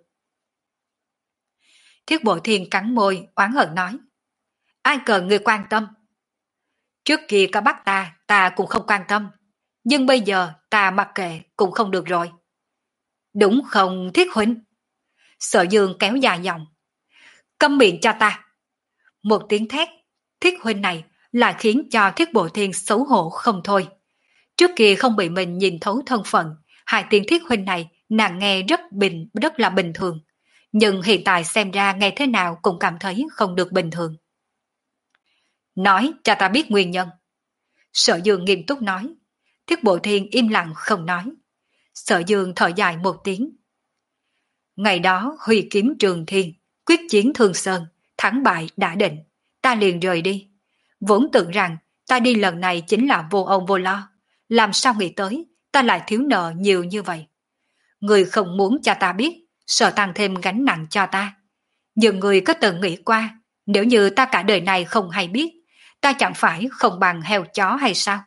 Thiết Bộ Thiên cắn môi, oán hận nói. Ai cần ngươi quan tâm? Trước kia có bắt ta, ta cũng không quan tâm. Nhưng bây giờ ta mặc kệ cũng không được rồi. Đúng không Thiết Huynh? Sở Dương kéo dài giọng. Câm miệng cho ta. Một tiếng thét, Thiết Huynh này lại khiến cho Thiết Bộ Thiên xấu hổ không thôi. Trước kia không bị mình nhìn thấu thân phận, hai tiếng Thiết Huynh này nàng nghe rất bình, rất là bình thường. Nhưng hiện tại xem ra nghe thế nào cũng cảm thấy không được bình thường. Nói cho ta biết nguyên nhân. Sở Dương nghiêm túc nói. Thiết Bộ Thiên im lặng không nói. Sở Dương thở dài một tiếng. Ngày đó huy kiếm Trường Thiên, quyết chiến Thương Sơn, thắng bại đã định, ta liền rời đi. Vốn tưởng rằng ta đi lần này chính là vô âu vô lo, làm sao nghĩ tới ta lại thiếu nợ nhiều như vậy. Người không muốn cho ta biết, sợ tăng thêm gánh nặng cho ta. Nhưng người có từng nghĩ qua, nếu như ta cả đời này không hay biết, ta chẳng phải không bằng heo chó hay sao?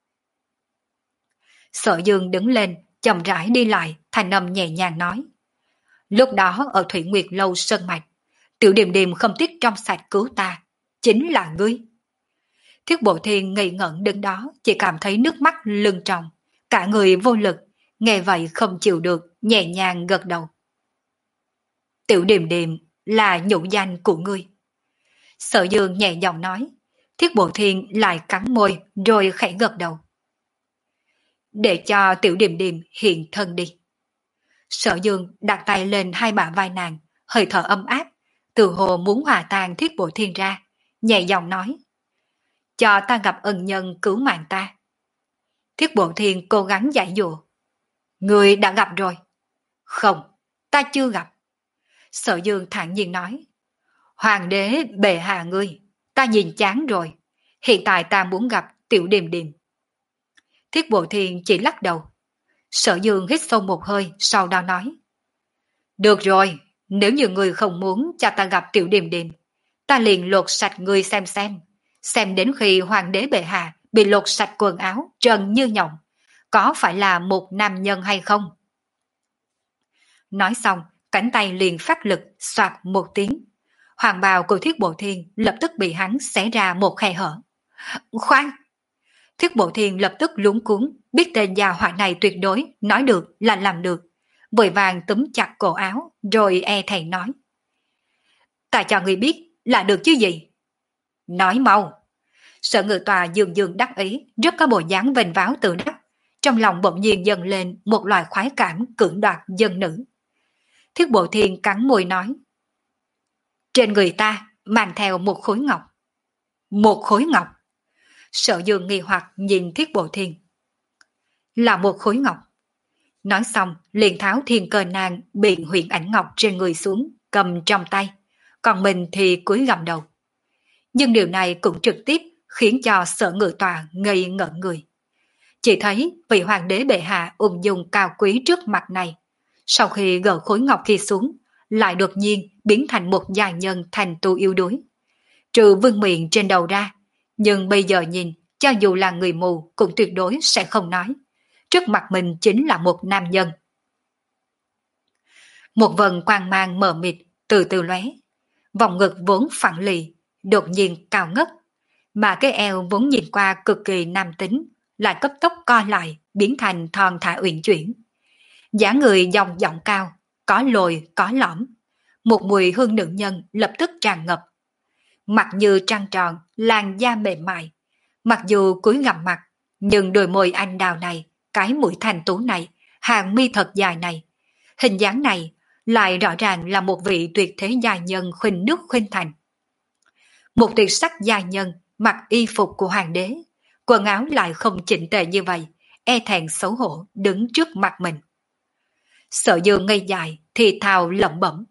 Sở Dương đứng lên, chậm rãi đi lại, thanh âm nhẹ nhàng nói. Lúc đó ở Thủy Nguyệt Lâu Sơn Mạch, Tiểu Điềm Điềm không tiếc trong sạch cứu ta, chính là ngươi. Thiết Bộ Thiên ngây ngẩn đứng đó, chỉ cảm thấy nước mắt lưng tròng, cả người vô lực, nghe vậy không chịu được, nhẹ nhàng gật đầu. Tiểu Điềm Điềm là nhũ danh của ngươi. Sở Dương nhẹ giọng nói, Thiết Bộ Thiên lại cắn môi rồi khẽ gật đầu. Để cho Tiểu Điềm Điềm hiện thân đi. Sở Dương đặt tay lên hai bả vai nàng, hơi thở ấm áp, từ hồ muốn hòa tan Thiết Bộ Thiên ra, nhẹ giọng nói. Cho ta gặp ân nhân cứu mạng ta. Thiết Bộ Thiên cố gắng giải dụa. Người đã gặp rồi. Không, ta chưa gặp. Sở Dương thản nhiên nói. Hoàng đế bệ hạ ngươi, ta nhìn chán rồi. Hiện tại ta muốn gặp Tiểu Điềm Điềm. Thiết Bộ Thiên chỉ lắc đầu. Sở Dương hít sâu một hơi, sau đó nói. Được rồi, nếu như ngươi không muốn cho ta gặp Tiểu Điềm Điềm, ta liền lột sạch ngươi xem xem. Xem đến khi hoàng đế bệ hạ bị lột sạch quần áo, trần như nhộng, có phải là một nam nhân hay không? Nói xong, cánh tay liền phát lực, xoạt một tiếng. Hoàng bào của Thiết Bộ Thiên lập tức bị hắn xé ra một khe hở. Khoan! Thiết Bộ Thiên lập tức lúng cuống, biết tên già họa này tuyệt đối nói được là làm được, vội vàng túm chặt cổ áo, rồi e thẹn nói. Ta cho người biết là được chứ gì? Nói mau! Sở Ngự Tòa dường dường đắc ý, rất có bộ dáng vênh váo tự đắc, trong lòng bỗng nhiên dâng lên một loại khoái cảm cưỡng đoạt dân nữ. Thiết Bộ Thiên cắn môi nói. Trên người ta mang theo một khối ngọc. Một khối ngọc? Sở Dương nghi hoặc nhìn Thiết Bộ Thiên. Là một khối ngọc. Nói xong liền tháo thiên cơ nàng biện huyền ảnh ngọc trên người xuống, cầm trong tay, còn mình thì cúi gằm đầu. Nhưng điều này cũng trực tiếp khiến cho Sở Ngự Tòa ngây ngẩn người. Chỉ thấy vị hoàng đế bệ hạ ung dung cao quý trước mặt này, sau khi gỡ khối ngọc kia xuống, lại đột nhiên biến thành một giai nhân thành tu yếu đuối. Trừ vương miện trên đầu ra, nhưng bây giờ nhìn, cho dù là người mù cũng tuyệt đối sẽ không nói. Trước mặt mình chính là một nam nhân. Một vần quang mang mờ mịt từ từ lóe, vòng ngực vốn phẳng lì, đột nhiên cao ngất, mà cái eo vốn nhìn qua cực kỳ nam tính, lại cấp tốc co lại, biến thành thon thả uyển chuyển. Dáng người dòng giọng cao, có lồi có lõm, một mùi hương nữ nhân lập tức tràn ngập. Mặt như trăng tròn, làn da mềm mại, mặc dù cúi gằm mặt, nhưng đôi môi anh đào này, cái mũi thành tú này, hàng mi thật dài này, hình dáng này lại rõ ràng là một vị tuyệt thế giai nhân khuynh nước khuynh thành. Một tuyệt sắc giai nhân mặc y phục của hoàng đế, quần áo lại không chỉnh tề như vậy, e thẹn xấu hổ đứng trước mặt mình. Sở Dương ngây dài thì thào lẩm bẩm.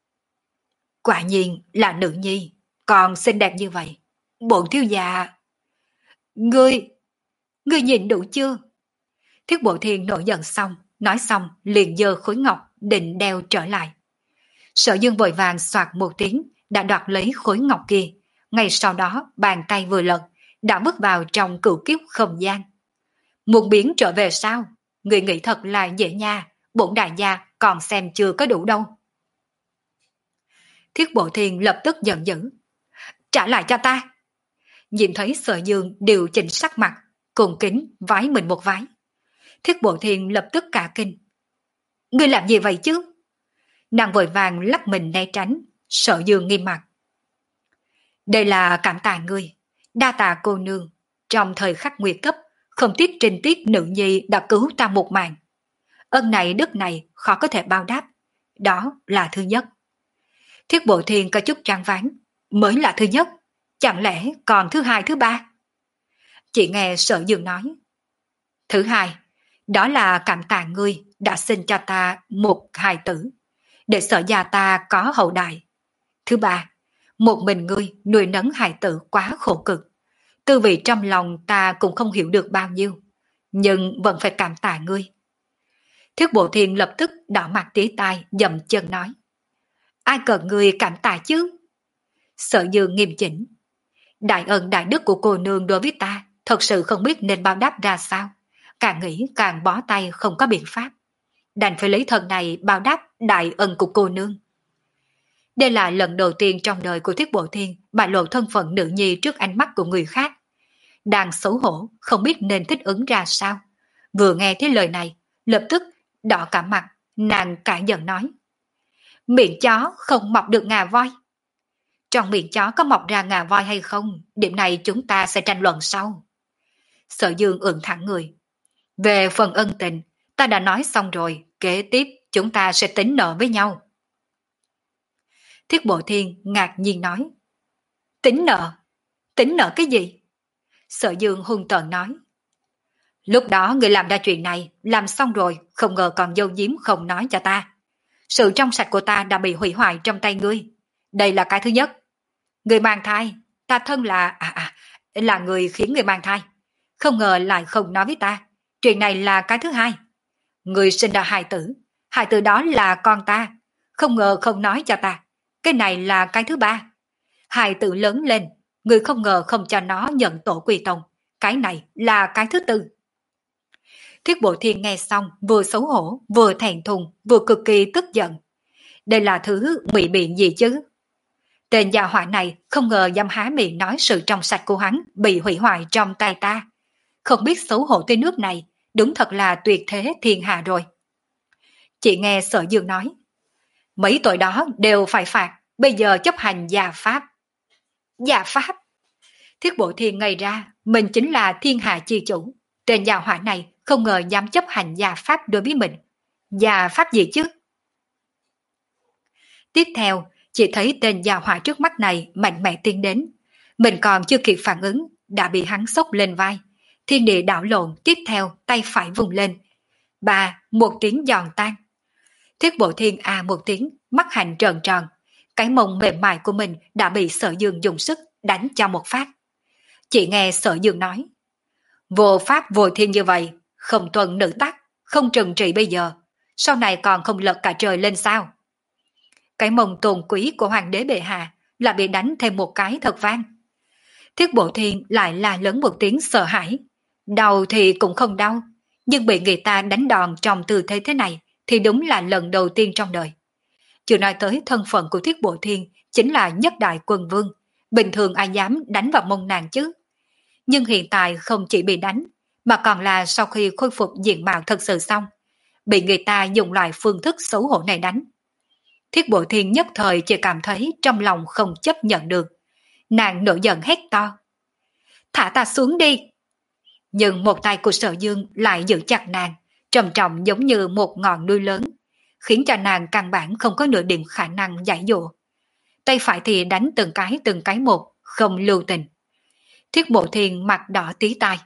Quả nhiên là nữ nhi, còn xinh đẹp như vậy. Bổn thiếu gia... Ngươi... Ngươi nhìn đủ chưa? Thiết Bộ Thiên nổi giận xong, nói xong liền giơ khối ngọc định đeo trở lại. Sở Dương vội vàng soạt một tiếng, đã đoạt lấy khối ngọc kia. Ngay sau đó bàn tay vừa lật, đã bước vào trong cửu kiếp không gian. Muốn biến trở về sao? Người nghĩ thật là dễ nha, bổn đại gia còn xem chưa có đủ đâu. Thiết Bộ Thiên lập tức giận dữ. Trả lại cho ta! Nhìn thấy Sở Dương điều chỉnh sắc mặt, cùng kính vái mình một vái. Thiết Bộ Thiên lập tức cả kinh. Ngươi làm gì vậy chứ? Nàng vội vàng lắc mình né tránh. Sở Dương nghiêm mặt. Đây là cảm tạ ngươi, đa tạ cô nương, trong thời khắc nguy cấp, không tiếc trinh tiết nữ nhi đã cứu ta một mạng. Ân này đức này khó có thể bao đáp, đó là thứ nhất. Thiết Bộ Thiên có chút trang ván, mới là thứ nhất, chẳng lẽ còn thứ hai thứ ba? Chị nghe Sở Dương nói. Thứ hai, đó là cảm tạ ngươi đã sinh cho ta một hài tử, để Sở gia ta có hậu đại. Thứ ba, một mình ngươi nuôi nấng hài tử quá khổ cực, tư vị trong lòng ta cũng không hiểu được bao nhiêu, nhưng vẫn phải cảm tạ ngươi. Thiết Bộ Thiên lập tức đỏ mặt tía tai, dậm chân nói. Ai cần ngươi cảm tạ chứ? Sở Dương nghiêm chỉnh. Đại ân đại đức của cô nương đối với ta, thật sự không biết nên báo đáp ra sao. Càng nghĩ càng bó tay không có biện pháp. Đành phải lấy thân này báo đáp đại ân của cô nương. Đây là lần đầu tiên trong đời của Thiết Bộ Thiên bại lộ thân phận nữ nhi trước ánh mắt của người khác. Đang xấu hổ, không biết nên thích ứng ra sao. Vừa nghe thấy lời này, lập tức đỏ cả mặt, nàng cãi giận nói. Miệng chó không mọc được ngà voi. Trong miệng chó có mọc ra ngà voi hay không, điểm này chúng ta sẽ tranh luận sau. Sở Dương ưỡn thẳng người. Về phần ân tình, ta đã nói xong rồi, kế tiếp chúng ta sẽ tính nợ với nhau. Thiết Bộ Thiên ngạc nhiên nói. Tính nợ? Tính nợ cái gì? Sở Dương hung tợn nói. Lúc đó người làm ra chuyện này, làm xong rồi, không ngờ còn giấu giếm không nói cho ta. Sự trong sạch của ta đã bị hủy hoại trong tay ngươi. Đây là cái thứ nhất. Người mang thai, ta thân là... À à, là người khiến người mang thai. Không ngờ lại không nói với ta. Chuyện này là cái thứ hai. Người sinh ra hài tử. Hài tử đó là con ta. Không ngờ không nói cho ta. Cái này là cái thứ ba. Hài tử lớn lên. Người không ngờ không cho nó nhận tổ quy tông. Cái này là cái thứ tư. Thiết Bộ Thiên nghe xong vừa xấu hổ, vừa thẹn thùng, vừa cực kỳ tức giận. Đây là thứ ngụy biện gì chứ? Tên gia hỏa này không ngờ dám há miệng nói sự trong sạch của hắn bị hủy hoại trong tay ta. Không biết xấu hổ tới nước này, đúng thật là tuyệt thế thiên hạ rồi. Chị nghe Sở Dương nói, mấy tội đó đều phải phạt, bây giờ chấp hành gia pháp. Gia pháp? Thiết Bộ Thiên ngây ra, mình chính là thiên hạ chi chủ. Tên gia hỏa này không ngờ dám chấp hành gia pháp đối với mình. Gia pháp gì chứ? Tiếp theo, chỉ thấy tên gia hỏa trước mắt này mạnh mẽ tiến đến. Mình còn chưa kịp phản ứng, đã bị hắn xốc lên vai. Thiên địa đảo lộn, tiếp theo tay phải vùng lên. Ba, một tiếng giòn tan. Thiết Bộ Thiên à một tiếng, mắt hành tròn tròn. Cái mông mềm mại của mình đã bị Sở Dương dùng sức đánh cho một phát. Chỉ nghe Sở Dương nói, vô pháp vô thiên như vậy, không tuân nữ tắc, không trừng trị bây giờ, sau này còn không lật cả trời lên sao? Cái mông tôn quý của hoàng đế bệ hạ lại bị đánh thêm một cái thật vang. Thiết Bộ Thiên lại la lớn một tiếng sợ hãi. Đau thì cũng không đau, nhưng bị người ta đánh đòn trong tư thế thế này thì đúng là lần đầu tiên trong đời. Chưa nói tới thân phận của Thiết Bộ Thiên chính là nhất đại quân vương, bình thường ai dám đánh vào mông nàng chứ. Nhưng hiện tại không chỉ bị đánh, mà còn là sau khi khôi phục diện mạo thật sự xong, bị người ta dùng loại phương thức xấu hổ này đánh. Thiết Bộ Thiên nhất thời chỉ cảm thấy trong lòng không chấp nhận được. Nàng nổi giận hét to. Thả ta xuống đi! Nhưng một tay của Sở Dương lại giữ chặt nàng, trầm trọng giống như một ngọn núi lớn, khiến cho nàng căn bản không có nửa điểm khả năng giải dụ. Tay phải thì đánh từng cái từng cái một, không lưu tình. Thiết Bộ Thiên mặt đỏ tí tai.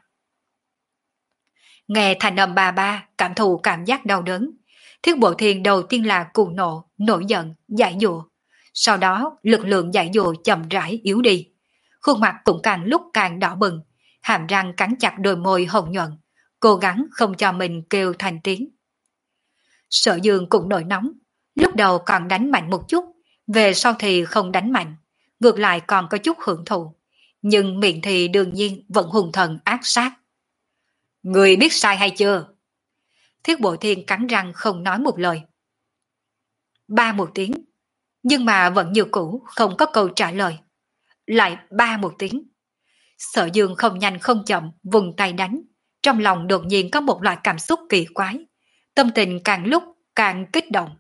Nghe thành âm ba ba, cảm thụ cảm giác đau đớn. Thiết Bộ Thiên đầu tiên là cuồng nộ, nổi giận, giải dụ. Sau đó lực lượng giải dụ chậm rãi yếu đi. Khuôn mặt cũng càng lúc càng đỏ bừng, hàm răng cắn chặt đôi môi hồng nhuận, cố gắng không cho mình kêu thành tiếng. Sở Dương cũng nổi nóng, lúc đầu còn đánh mạnh một chút, về sau thì không đánh mạnh, ngược lại còn có chút hưởng thụ, nhưng miệng thì đương nhiên vẫn hùng thần ác sát. Người biết sai hay chưa? Thiết Bộ Thiên cắn răng không nói một lời. Ba một tiếng, nhưng mà vẫn như cũ không có câu trả lời. Lại ba một tiếng. Sở Dương không nhanh không chậm vùng tay đánh, trong lòng đột nhiên có một loại cảm xúc kỳ quái, tâm tình càng lúc càng kích động.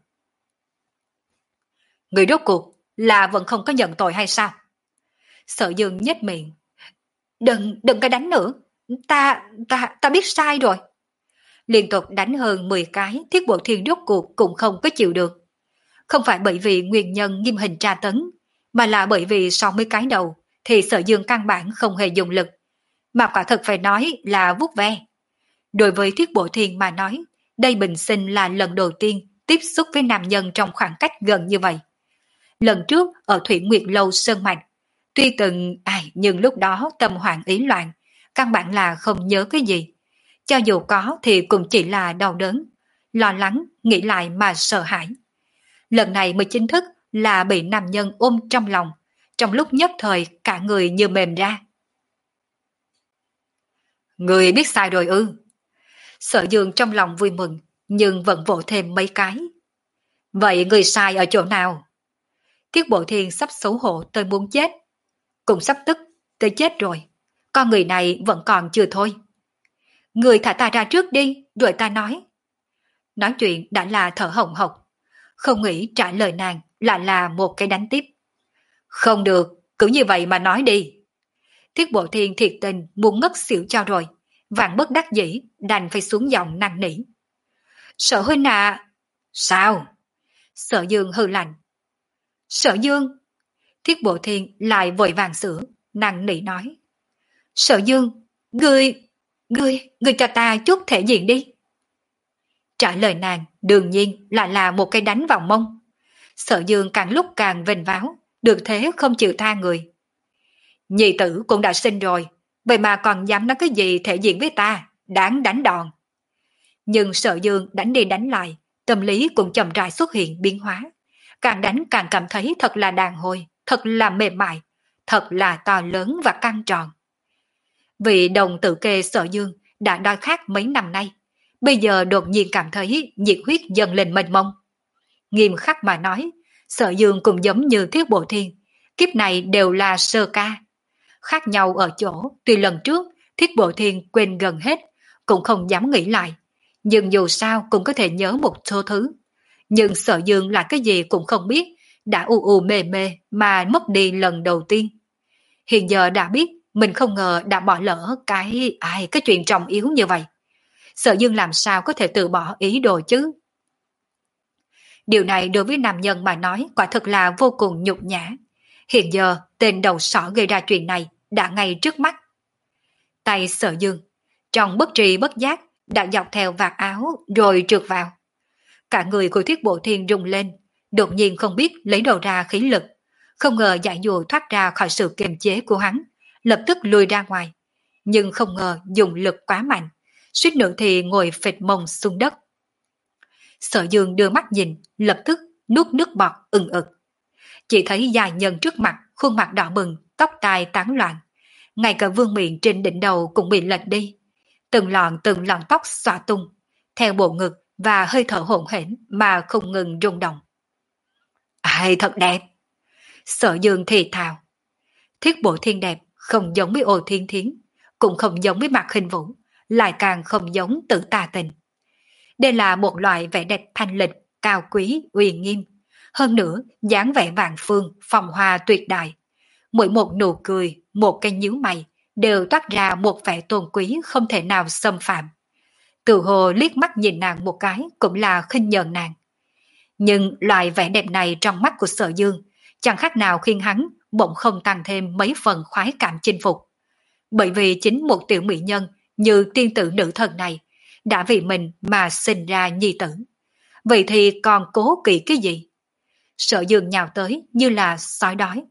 Người rốt cuộc là vẫn không có nhận tội hay sao? Sở Dương nhếch miệng. Đừng, đừng có đánh nữa, ta, ta, ta biết sai rồi. Liên tục đánh hơn mười cái, Thiết Bộ Thiên rốt cuộc cũng không có chịu được. Không phải bởi vì nguyên nhân nghiêm hình tra tấn, mà là bởi vì sau mấy cái đầu thì Sở Dương căn bản không hề dùng lực, mà quả thật phải nói là vuốt ve. Đối với Thiết Bộ Thiên mà nói, đây bình sinh là lần đầu tiên tiếp xúc với nam nhân trong khoảng cách gần như vậy. Lần trước ở Thủy Nguyệt Lâu Sơn Mạch, tuy từng ai nhưng lúc đó tâm hoảng ý loạn, căn bản là không nhớ cái gì. Cho dù có thì cũng chỉ là đau đớn, lo lắng, nghĩ lại mà sợ hãi. Lần này mới chính thức là bị nam nhân ôm trong lòng, trong lúc nhất thời cả người như mềm ra. Người biết sai rồi ư? Sở Dương trong lòng vui mừng, nhưng vẫn vỗ thêm mấy cái. Vậy người sai ở chỗ nào? Thiết Bộ Thiên sắp xấu hổ tới muốn chết, cũng sắp tức tới chết rồi. Con người này vẫn còn chưa thôi. Người thả ta ra trước đi, rồi ta nói. Nói chuyện đã là thở hồng hộc, không nghĩ trả lời nàng lại là một cái đánh tiếp. Không được, cứ như vậy mà nói đi. Thiết Bộ Thiên thiệt tình muốn ngất xỉu cho rồi, vạn bất đắc dĩ đành phải xuống giọng năn nỉ. Sở huynh à. Sao? Sở Dương hừ lạnh. Sở Dương. Thiết Bộ Thiên lại vội vàng sửa, năn nỉ nói. Sở Dương, ngươi, ngươi, ngươi cho ta chút thể diện đi. Trả lời nàng đương nhiên lại là một cái đánh vào mông. Sở Dương càng lúc càng vênh váo, được thế không chịu tha người. Nhị tử cũng đã sinh rồi, vậy mà còn dám nói cái gì thể diện với ta, đáng đánh đòn. Nhưng Sở Dương đánh đi đánh lại, tâm lý cũng chậm rãi xuất hiện biến hóa. Càng đánh càng cảm thấy thật là đàn hồi, thật là mềm mại, thật là to lớn và căng tròn. Vị đồng tử kê Sở Dương đã đói khát mấy năm nay, bây giờ đột nhiên cảm thấy nhiệt huyết dần lên mênh mông. Nghiêm khắc mà nói, Sở Dương cũng giống như Thiết Bộ Thiên, kiếp này đều là sơ ca. Khác nhau ở chỗ, tuy lần trước Thiết Bộ Thiên quên gần hết, cũng không dám nghĩ lại, nhưng dù sao cũng có thể nhớ một số thứ. Nhưng Sở Dương là cái gì cũng không biết, đã u u mê mê mà mất đi lần đầu tiên. Hiện giờ đã biết, mình không ngờ đã bỏ lỡ cái ai cái chuyện trọng yếu như vậy. Sở Dương làm sao có thể từ bỏ ý đồ chứ? Điều này đối với nam nhân mà nói quả thực là vô cùng nhục nhã. Hiện giờ tên đầu sỏ gây ra chuyện này đã ngay trước mắt. Tay Sở Dương trong bất tri bất giác đã dọc theo vạt áo rồi trượt vào. Cả người của Thiết Bộ Thiên rung lên, đột nhiên không biết lấy đầu ra khí lực, không ngờ giải dụ thoát ra khỏi sự kiềm chế của hắn, lập tức lùi ra ngoài, nhưng không ngờ dùng lực quá mạnh, suýt nữa thì ngồi phịch mông xuống đất. Sở Dương đưa mắt nhìn, lập tức nuốt nước bọt ừng ực. Chỉ thấy dài nhân trước mặt, khuôn mặt đỏ bừng, tóc tai tán loạn, ngay cả vương miện trên đỉnh đầu cũng bị lệch đi, từng lọn từng lọn tóc xõa tung, theo bộ ngực và hơi thở hổn hển mà không ngừng rung động. Ai thật đẹp! Sở Dương thì thào. Thiết Bộ Thiên đẹp, không giống với Ô Thiên Thiến, cũng không giống với Mạc Hình Vũ, lại càng không giống Tử Tà Tình. Đây là một loại vẻ đẹp thanh lịch, cao quý, uy nghiêm. Hơn nữa, dáng vẻ vạn phương, phong hoa tuyệt đại. Mỗi một nụ cười, một cái nhíu mày, đều toát ra một vẻ tôn quý không thể nào xâm phạm. Từ hồ liếc mắt nhìn nàng một cái cũng là khinh nhờn nàng. Nhưng loại vẻ đẹp này trong mắt của Sở Dương chẳng khác nào khiến hắn bỗng không tăng thêm mấy phần khoái cảm chinh phục. Bởi vì chính một tiểu mỹ nhân như tiên tử nữ thần này đã vì mình mà sinh ra nhi tử. Vậy thì còn cố kỵ cái gì? Sở Dương nhào tới như là sói đói.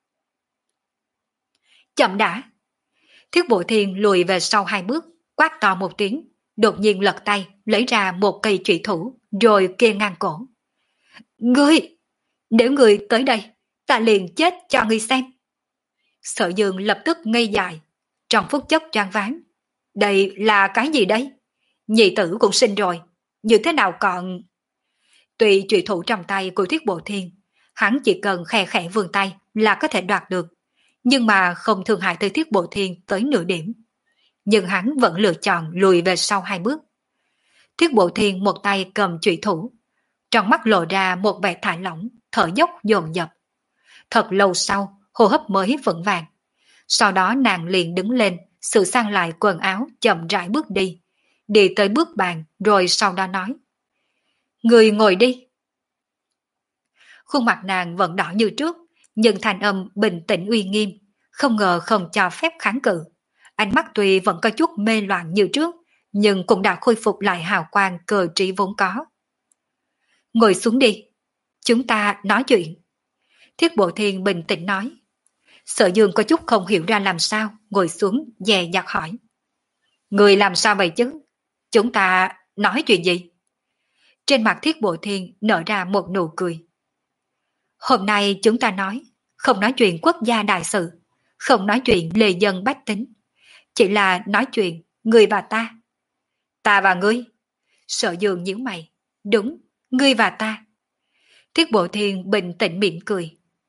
Chậm đã! Thiết Bộ Thiên lùi về sau hai bước, quát to một tiếng, đột nhiên lật tay lấy ra một cây trụy thủ rồi kê ngang cổ. Ngươi! Nếu ngươi tới đây, ta liền chết cho ngươi xem. Sở Dương lập tức ngây dại, trong phút chốc choáng váng. Đây là cái gì đây? Nhị tử cũng sinh rồi, như thế nào còn... Tuy trụy thủ trong tay của Thiết Bộ Thiên, hắn chỉ cần khe khẽ vươn tay là có thể đoạt được, nhưng mà không thương hại tới Thiết Bộ Thiên tới nửa điểm. Nhưng hắn vẫn lựa chọn lùi về sau hai bước. Thiết Bộ Thiên một tay cầm trụy thủ, trong mắt lộ ra một vẻ thả lỏng, thở dốc dồn dập. Thật lâu sau, hô hấp mới vững vàng. Sau đó nàng liền đứng lên, sửa sang lại quần áo, chậm rãi bước đi. Đi tới bước bàn, rồi sau đó nói. Người ngồi đi. Khuôn mặt nàng vẫn đỏ như trước, nhưng thanh âm bình tĩnh uy nghiêm, không ngờ không cho phép kháng cự. Ánh mắt tuy vẫn có chút mê loạn như trước, nhưng cũng đã khôi phục lại hào quang cờ trí vốn có. Ngồi xuống đi, chúng ta nói chuyện. Thiết Bộ Thiên bình tĩnh nói. Sở Dương có chút không hiểu ra làm sao, ngồi xuống dè dặt hỏi. Người làm sao vậy chứ? Chúng ta nói chuyện gì? Trên mặt Thiết Bộ Thiên nở ra một nụ cười. Hôm nay chúng ta nói, không nói chuyện quốc gia đại sự, không nói chuyện lề dân bách tính, chỉ là nói chuyện người và ta. Ta và ngươi? Sở Dương nhíu mày. Đúng, ngươi và ta. Thiết Bộ Thiên bình tĩnh mỉm cười,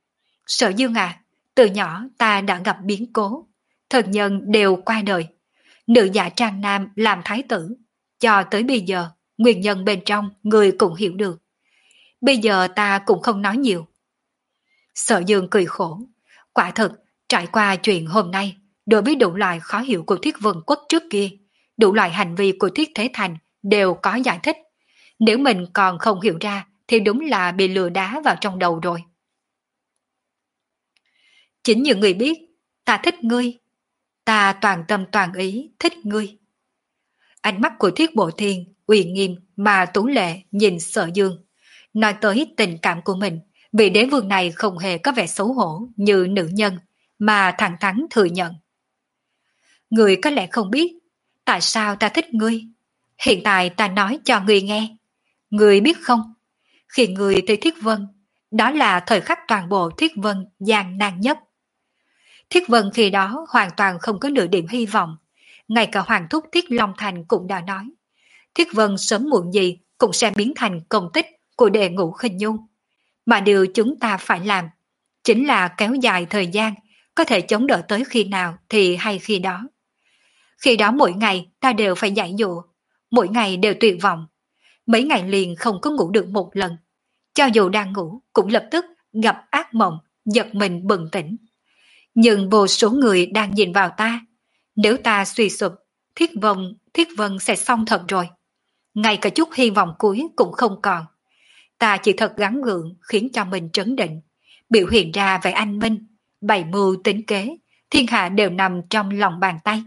Sở Dương à, từ nhỏ ta đã gặp biến cố, thần nhân đều qua đời, nữ giả trang nam làm thái tử, cho tới bây giờ, nguyên nhân bên trong người cũng hiểu được. Bây giờ ta cũng không nói nhiều. Sở Dương cười khổ, quả thực, trải qua chuyện hôm nay, đối với đủ loại khó hiểu của Thiết Vân Quốc trước kia, đủ loại hành vi của Thiết Thế Thành đều có giải thích. Nếu mình còn không hiểu ra, thì đúng là bị lừa đá vào trong đầu rồi. Chính như người biết, ta thích ngươi, ta toàn tâm toàn ý thích ngươi. Ánh mắt của Thiết Bộ Thiên uy nghiêm mà tú lệ nhìn Sở Dương, nói tới tình cảm của mình. Vị đế vương này không hề có vẻ xấu hổ như nữ nhân, mà thẳng thắn thừa nhận. Ngươi có lẽ không biết, tại sao ta thích ngươi. Hiện tại ta nói cho ngươi nghe. Ngươi biết không, khi ngươi tới Thiết Vân, đó là thời khắc toàn bộ Thiết Vân gian nan nhất. Thiết Vân khi đó hoàn toàn không có nửa điểm hy vọng. Ngay cả Hoàng thúc Thiết Long Thành cũng đã nói, Thiết Vân sớm muộn gì cũng sẽ biến thành công tích của Đệ Ngũ Khinh Nhung. Mà điều chúng ta phải làm chính là kéo dài thời gian, có thể chống đỡ tới khi nào thì hay khi đó. Khi đó mỗi ngày ta đều phải giải dụ, mỗi ngày đều tuyệt vọng. Mấy ngày liền không có ngủ được một lần. Cho dù đang ngủ cũng lập tức gặp ác mộng, giật mình bừng tỉnh. Nhưng vô số người đang nhìn vào ta. Nếu ta suy sụp, Thiết Vân, Thiết Vân sẽ xong thật rồi. Ngay cả chút hy vọng cuối cũng không còn. Ta chỉ thật gắng gượng khiến cho mình trấn định, biểu hiện ra vẻ anh minh, bày mưu tính kế, thiên hạ đều nằm trong lòng bàn tay.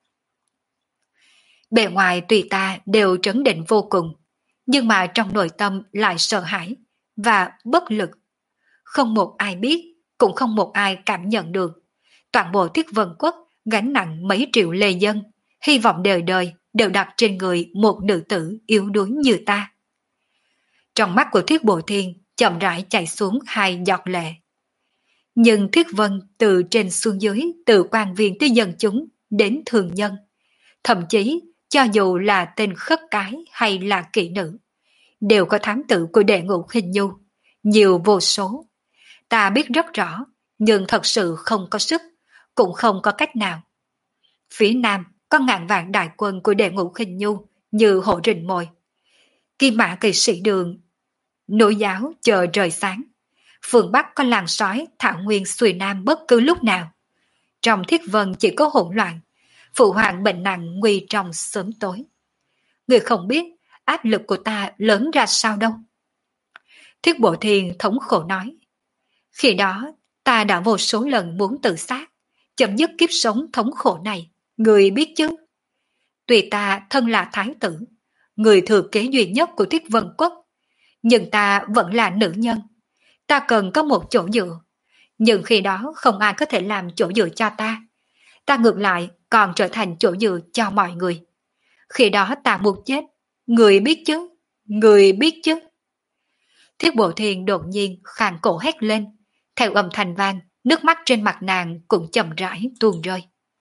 Bề ngoài tùy ta đều trấn định vô cùng, nhưng mà trong nội tâm lại sợ hãi và bất lực. Không một ai biết, cũng không một ai cảm nhận được. Toàn bộ Thiết Vân Quốc gánh nặng mấy triệu lê dân, hy vọng đời đời đều đặt trên người một nữ tử yếu đuối như ta. Trong mắt của Thiết Bộ Thiên chậm rãi chảy xuống hai giọt lệ. Nhưng Thiết Vân từ trên xuống dưới, từ quan viên tới dân chúng đến thường nhân, thậm chí cho dù là tên khất cái hay là kỹ nữ, đều có thám tử của Đệ Ngũ Khinh Nhu, nhiều vô số. Ta biết rất rõ, nhưng thật sự không có sức, cũng không có cách nào. Phía Nam có ngàn vạn đại quân của Đệ Ngũ Khinh Nhu như hổ rình mồi. Kim Mã Kỳ Sĩ Đường nổi giáo chờ trời sáng. Phương Bắc có làng sói thảo nguyên xuôi nam bất cứ lúc nào. Trong Thiết Vân chỉ có hỗn loạn, phụ hoàng bệnh nặng nguy trong sớm tối. Người không biết áp lực của ta lớn ra sao đâu. Thiết Bộ Thiên thống khổ nói. Khi đó ta đã vô số lần muốn tự sát, chấm dứt kiếp sống thống khổ này, người biết chứ. Tuy ta thân là thái tử, người thừa kế duy nhất của Thiết Vân Quốc, nhưng ta vẫn là nữ nhân. Ta cần có một chỗ dựa, nhưng khi đó không ai có thể làm chỗ dựa cho ta. Ta ngược lại còn trở thành chỗ dựa cho mọi người. Khi đó ta muốn chết, người biết chứ, người biết chứ. Thiết Bộ Thiên đột nhiên khàn cổ hét lên, theo âm thanh vang, nước mắt trên mặt nàng cũng chậm rãi tuôn rơi.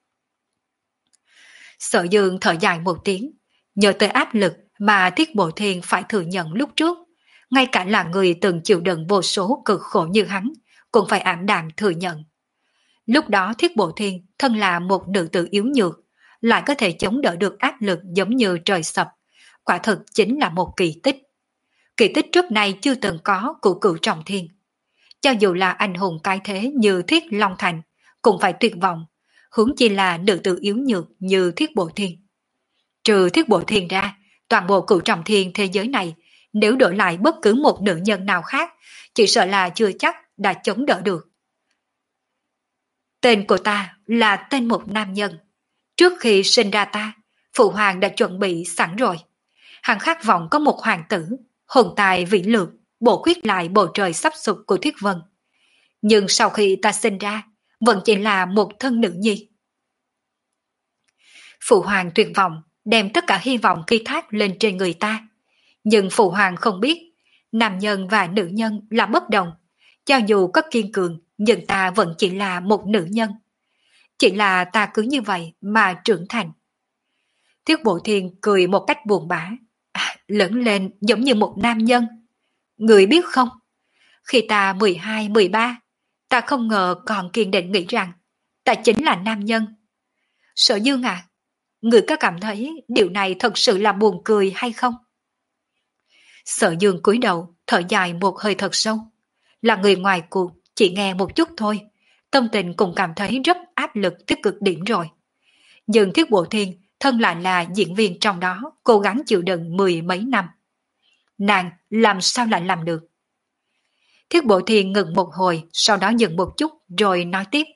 Sở Dương thở dài một tiếng, nhớ tới áp lực mà Thiết Bộ Thiên phải thừa nhận lúc trước. Ngay cả là người từng chịu đựng vô số cực khổ như hắn, cũng phải ảm đạm thừa nhận. Lúc đó Thiết Bộ Thiên thân là một nữ tử yếu nhược, lại có thể chống đỡ được áp lực giống như trời sập, quả thực chính là một kỳ tích. Kỳ tích trước nay chưa từng có của Cửu Trọng Thiên. Cho dù là anh hùng cái thế như Thiết Long Thành, cũng phải tuyệt vọng, huống chi là nữ tử yếu nhược như Thiết Bộ Thiên. Trừ Thiết Bộ Thiên ra, toàn bộ Cửu Trọng Thiên thế giới này, nếu đổi lại bất cứ một nữ nhân nào khác, chỉ sợ là chưa chắc đã chống đỡ được. Tên của ta là tên một nam nhân. Trước khi sinh ra ta, phụ hoàng đã chuẩn bị sẵn rồi. Hắn khát vọng có một hoàng tử, hồn tài vĩ lược, bổ khuyết lại bầu trời sắp sụp của Thiết Vân. Nhưng sau khi ta sinh ra, vẫn chỉ là một thân nữ nhi. Phụ hoàng tuyệt vọng, đem tất cả hy vọng ký thác lên trên người ta. Nhưng phụ hoàng không biết, nam nhân và nữ nhân là bất đồng. Cho dù có kiên cường, nhưng ta vẫn chỉ là một nữ nhân. Chỉ là ta cứ như vậy mà trưởng thành. Thiết Bộ Thiên cười một cách buồn bã, à, lớn lên giống như một nam nhân. Người biết không, khi ta mười hai mười ba, Ta không ngờ còn kiên định nghĩ rằng ta chính là nam nhân. Sở Dương à, người có cảm thấy điều này thật sự là buồn cười hay không? Sở Dương cúi đầu, thở dài một hơi thật sâu. Là người ngoài cuộc, chỉ nghe một chút thôi, tâm tình cũng cảm thấy rất áp lực tới cực điểm rồi. Nhưng Thiết Bộ Thiên thân lại là diễn viên trong đó, cố gắng chịu đựng mười mấy năm. Nàng làm sao lại làm được? Thiết Bộ Thiên ngừng một hồi, sau đó dừng một chút rồi nói tiếp.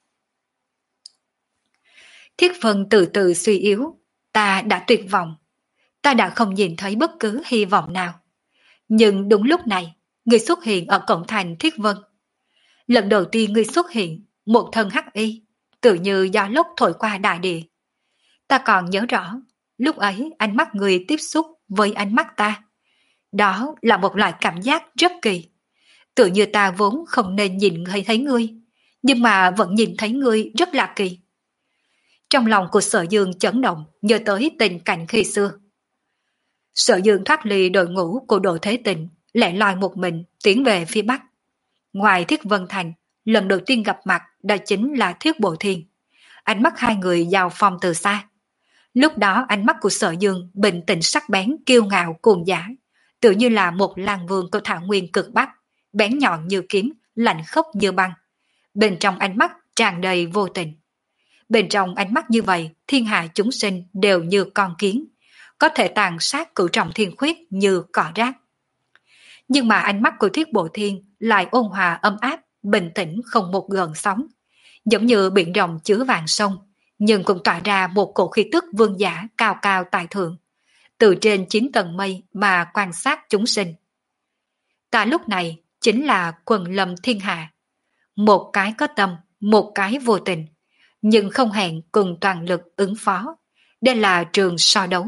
Thiết Vân từ từ suy yếu, ta đã tuyệt vọng. Ta đã không nhìn thấy bất cứ hy vọng nào. Nhưng đúng lúc này, người xuất hiện ở cổng thành Thiết Vân. Lần đầu tiên người xuất hiện, một thân hắc y, tự như gió lốc thổi qua đại địa. Ta còn nhớ rõ, lúc ấy ánh mắt người tiếp xúc với ánh mắt ta. Đó là một loại cảm giác rất kỳ. Tự như ta vốn không nên nhìn hay thấy ngươi, nhưng mà vẫn nhìn thấy ngươi rất là kỳ. Trong lòng của Sở Dương chấn động, nhớ tới tình cảnh khi xưa. Sở Dương thoát ly đội ngũ của Đỗ Thế Tình, lẻ loi một mình tiến về phía Bắc. Ngoài Thiết Vân Thành, lần đầu tiên gặp mặt đó chính là Thiết Bộ Thiên. Ánh mắt hai người giao phong từ xa. Lúc đó ánh mắt của Sở Dương bình tĩnh sắc bén kiêu ngạo cuồng dã, tự như là một lang vương của thảo nguyên cực Bắc, bén nhọn như kiếm, lạnh khốc như băng. Bên trong ánh mắt tràn đầy vô tình. Bên trong ánh mắt như vậy, thiên hạ chúng sinh đều như con kiến, có thể tàn sát cửu trọng thiên khuyết như cỏ rác. Nhưng mà ánh mắt của Thiết Bộ Thiên lại ôn hòa ấm áp, bình tĩnh không một gợn sóng, giống như biển rộng chứa vạn sông, nhưng cũng tỏa ra một cổ khí tức vương giả cao cao tại thượng, từ trên chín tầng mây mà quan sát chúng sinh. Ta lúc này chính là quần lâm thiên hạ, một cái có tâm, một cái vô tình, nhưng không hẹn cùng toàn lực ứng phó. Đây là trường so đấu.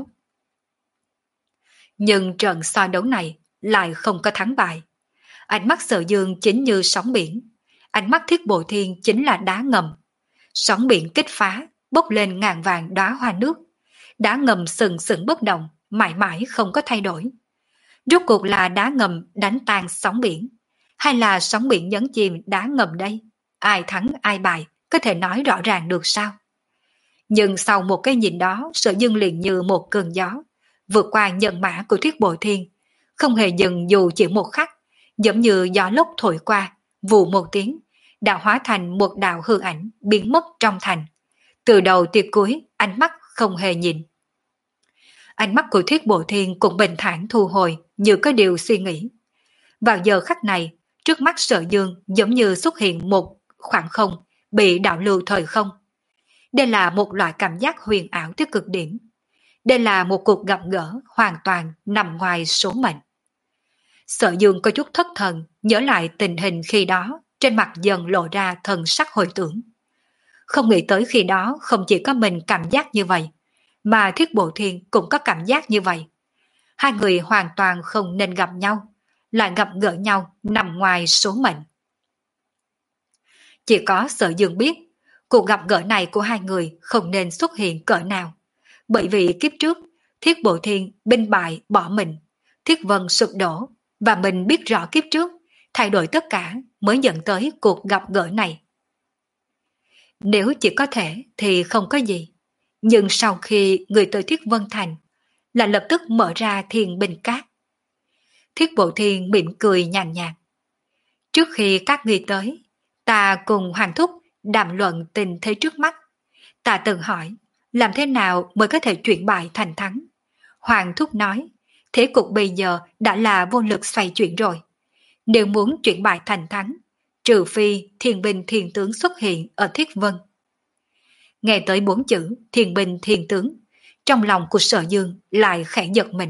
Nhưng trận so đấu này lại không có thắng bại. Ánh mắt Sở Dương chính như sóng biển, ánh mắt Thiết Bộ Thiên chính là đá ngầm. Sóng biển kích phá, bốc lên ngàn vàng đóa hoa nước. Đá ngầm sừng sững bất động, mãi mãi không có thay đổi. Rốt cuộc là đá ngầm đánh tan sóng biển, hay là sóng biển nhấn chìm đá ngầm đây? Ai thắng ai bại, có thể nói rõ ràng được sao? Nhưng sau một cái nhìn đó, Sở Dương liền như một cơn gió, vượt qua nhân mã của Thiết Bộ Thiên, không hề dừng dù chỉ một khắc, giống như gió lốc thổi qua, vù một tiếng, đã hóa thành một đạo hư ảnh biến mất trong thành. Từ đầu tới cuối, ánh mắt không hề nhìn. Ánh mắt của Thiết Bộ Thiên cũng bình thản thu hồi, như có điều suy nghĩ. Vào giờ khắc này, trước mắt Sở Dương giống như xuất hiện một khoảng không, bị đảo lưu thời không. Đây là một loại cảm giác huyền ảo tới cực điểm. Đây là một cuộc gặp gỡ hoàn toàn nằm ngoài số mệnh. Sở Dương có chút thất thần, nhớ lại tình hình khi đó, trên mặt dần lộ ra thần sắc hồi tưởng. Không nghĩ tới khi đó không chỉ có mình cảm giác như vậy, mà Thiết Bộ Thiên cũng có cảm giác như vậy. Hai người hoàn toàn không nên gặp nhau, lại gặp gỡ nhau nằm ngoài số mệnh. Chỉ có Sở Dương biết, cuộc gặp gỡ này của hai người không nên xuất hiện cỡ nào. Bởi vì kiếp trước, Thiết Bộ Thiên binh bại bỏ mình, Thiết Vân sụp đổ, và mình biết rõ kiếp trước, thay đổi tất cả mới dẫn tới cuộc gặp gỡ này. Nếu chỉ có thể thì không có gì. Nhưng sau khi người tới Thiết Vân Thành, là lập tức mở ra Thiên Binh Cát. Thiết Bộ Thiên mỉm cười nhàn nhạt. Trước khi các ngươi tới, ta cùng Hoàng Thúc đàm luận tình thế trước mắt. Ta từng hỏi, làm thế nào mới có thể chuyển bại thành thắng? Hoàng Thúc nói, thế cục bây giờ đã là vô lực xoay chuyển rồi. Nếu muốn chuyển bại thành thắng, trừ phi thiên binh thiên tướng xuất hiện ở Thiết Vân. Nghe tới bốn chữ thiên binh thiên tướng, trong lòng của Sở Dương lại khẽ giật mình.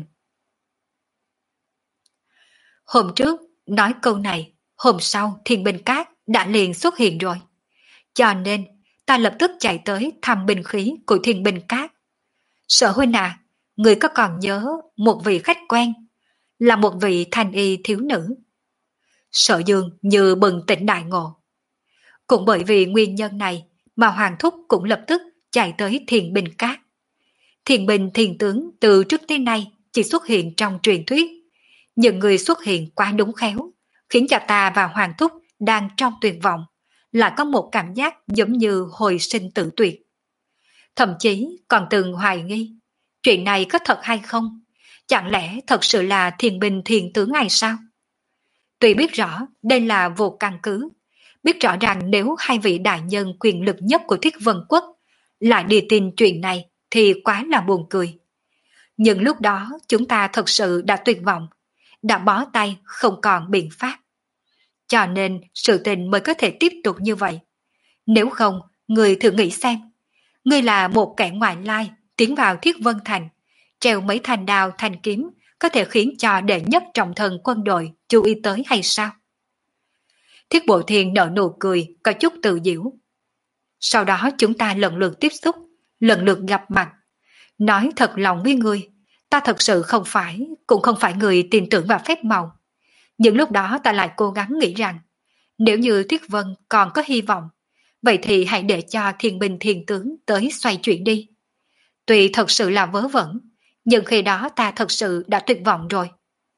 Hôm trước nói câu này, hôm sau thiên binh cát đã liền xuất hiện rồi. Cho nên ta lập tức chạy tới thăm binh khí của thiên binh cát. Sở huynh à, người có còn nhớ một vị khách quen, là một vị thanh y thiếu nữ. Sở Dương như bừng tỉnh đại ngộ. Cũng bởi vì nguyên nhân này mà Hoàng Thúc cũng lập tức chạy tới Thiên Binh Cát. Thiên binh thiên tướng từ trước tới nay chỉ xuất hiện trong truyền thuyết, những người xuất hiện quá đúng khéo, khiến cho ta và Hoàng Thúc đang trong tuyệt vọng, lại có một cảm giác giống như hồi sinh tử tuyệt. Thậm chí còn từng hoài nghi, chuyện này có thật hay không? Chẳng lẽ thật sự là thiên binh thiên tướng hay sao? Tuy biết rõ đây là vô căn cứ, biết rõ ràng nếu hai vị đại nhân quyền lực nhất của Thiết Vân Quốc lại đi tin chuyện này thì quá là buồn cười. Nhưng lúc đó chúng ta thật sự đã tuyệt vọng, đã bó tay không còn biện pháp. Cho nên sự tình mới có thể tiếp tục như vậy. Nếu không, người thử nghĩ xem. Ngươi là một kẻ ngoại lai tiến vào Thiết Vân Thành, treo mấy thanh đao thanh kiếm có thể khiến cho đệ nhất trọng thần quân đội chú ý tới hay sao? Thiết Bộ Thiên nở nụ cười có chút tự giễu. Sau đó chúng ta lần lượt tiếp xúc, lần lượt gặp mặt. Nói thật lòng với ngươi, ta thật sự không phải, cũng không phải người tin tưởng vào phép màu. Nhưng lúc đó ta lại cố gắng nghĩ rằng, nếu như Thiết Vân còn có hy vọng, vậy thì hãy để cho thiên binh thiên tướng tới xoay chuyển đi. Tuy thật sự là vớ vẩn, nhưng khi đó ta thật sự đã tuyệt vọng rồi.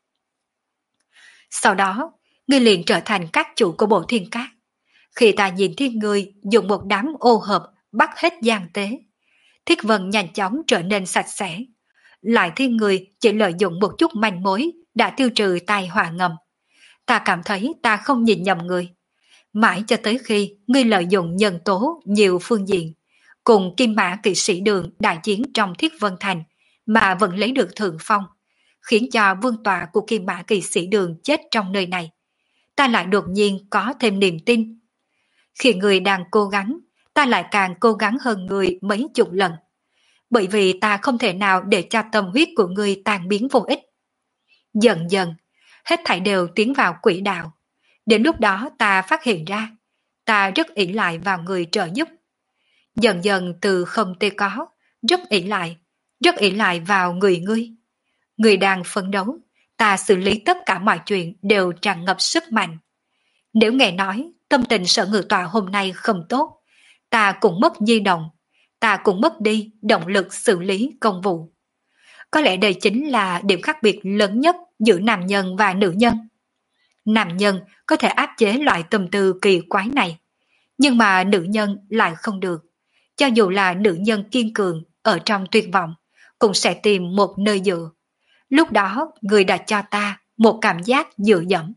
Sau đó, ngươi liền trở thành các chủ của bộ thiên cát. Khi ta nhìn thấy ngươi dùng một đám ô hợp bắt hết gian tế, Thiết Vân nhanh chóng trở nên sạch sẽ. Lại thiên người chỉ lợi dụng một chút manh mối đã tiêu trừ tai họa ngầm. Ta cảm thấy ta không nhìn nhầm người. Mãi cho tới khi ngươi lợi dụng nhân tố nhiều phương diện, cùng Kim Mã kỵ sĩ Đường đại chiến trong Thiết Vân Thành mà vẫn lấy được thượng phong, khiến cho vương tọa của Kim Mã kỵ sĩ Đường chết trong nơi này. Ta lại đột nhiên có thêm niềm tin. Khi người đang cố gắng, ta lại càng cố gắng hơn người mấy chục lần. Bởi vì ta không thể nào để cho tâm huyết của người tan biến vô ích. Dần dần, hết thảy đều tiến vào quỹ đạo. Đến lúc đó ta phát hiện ra, ta rất ỷ lại vào người trợ giúp. Dần dần từ không tê có, rất ỷ lại, rất ỷ lại vào người ngươi. Người đang phấn đấu, ta xử lý tất cả mọi chuyện đều tràn ngập sức mạnh. Nếu nghe nói tâm tình Sở Ngự Tọa hôm nay không tốt, ta cũng mất di động, ta cũng mất đi động lực xử lý công vụ. Có lẽ đây chính là điểm khác biệt lớn nhất giữa nam nhân và nữ nhân. Nam nhân có thể áp chế loại tâm tư kỳ quái này, nhưng mà nữ nhân lại không được. Cho dù là nữ nhân kiên cường ở trong tuyệt vọng, cũng sẽ tìm một nơi dựa. Lúc đó người đã cho ta một cảm giác dựa dẫm.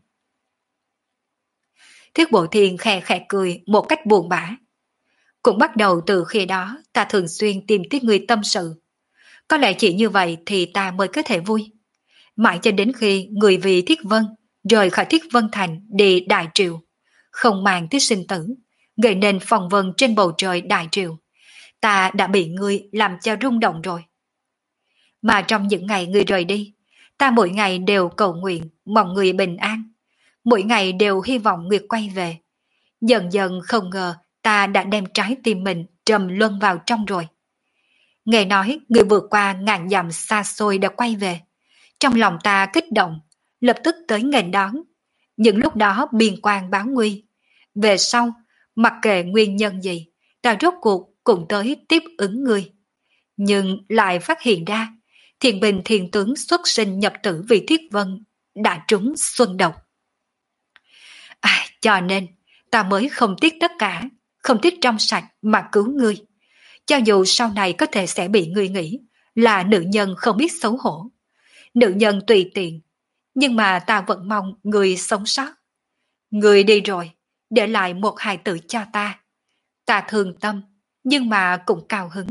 Thiết Bộ Thiên khẽ khẽ cười một cách buồn bã. Cũng bắt đầu từ khi đó ta thường xuyên tìm tới người tâm sự. Có lẽ chỉ như vậy thì ta mới có thể vui. Mãi cho đến khi người vì Thiết Vân rời khỏi Thiết Vân Thành đi Đại Triều, không màng tới sinh tử, gây nên phong vân trên bầu trời Đại Triều. Ta đã bị ngươi làm cho rung động rồi. Mà trong những ngày ngươi rời đi, ta mỗi ngày đều cầu nguyện mong ngươi bình an. Mỗi ngày đều hy vọng ngươi quay về. Dần dần không ngờ ta đã đem trái tim mình trầm luân vào trong rồi. Nghe nói người vượt qua ngàn dặm xa xôi đã quay về. Trong lòng ta kích động, lập tức tới nghênh đón. Những lúc đó biên quan báo nguy. Về sau, mặc kệ nguyên nhân gì, ta rốt cuộc cũng tới tiếp ứng người. Nhưng lại phát hiện ra, Thiên Bình Thiên Tướng xuất sinh nhập tử vì Thiết Vân đã trúng xuân độc. À, cho nên, ta mới không tiếc tất cả, không tiếc trong sạch mà cứu ngươi. Cho dù sau này có thể sẽ bị ngươi nghĩ là nữ nhân không biết xấu hổ, nữ nhân tùy tiện, nhưng mà ta vẫn mong ngươi sống sót. Ngươi đi rồi, để lại một hài tử cho ta. Ta thương tâm, nhưng mà cũng cao hứng.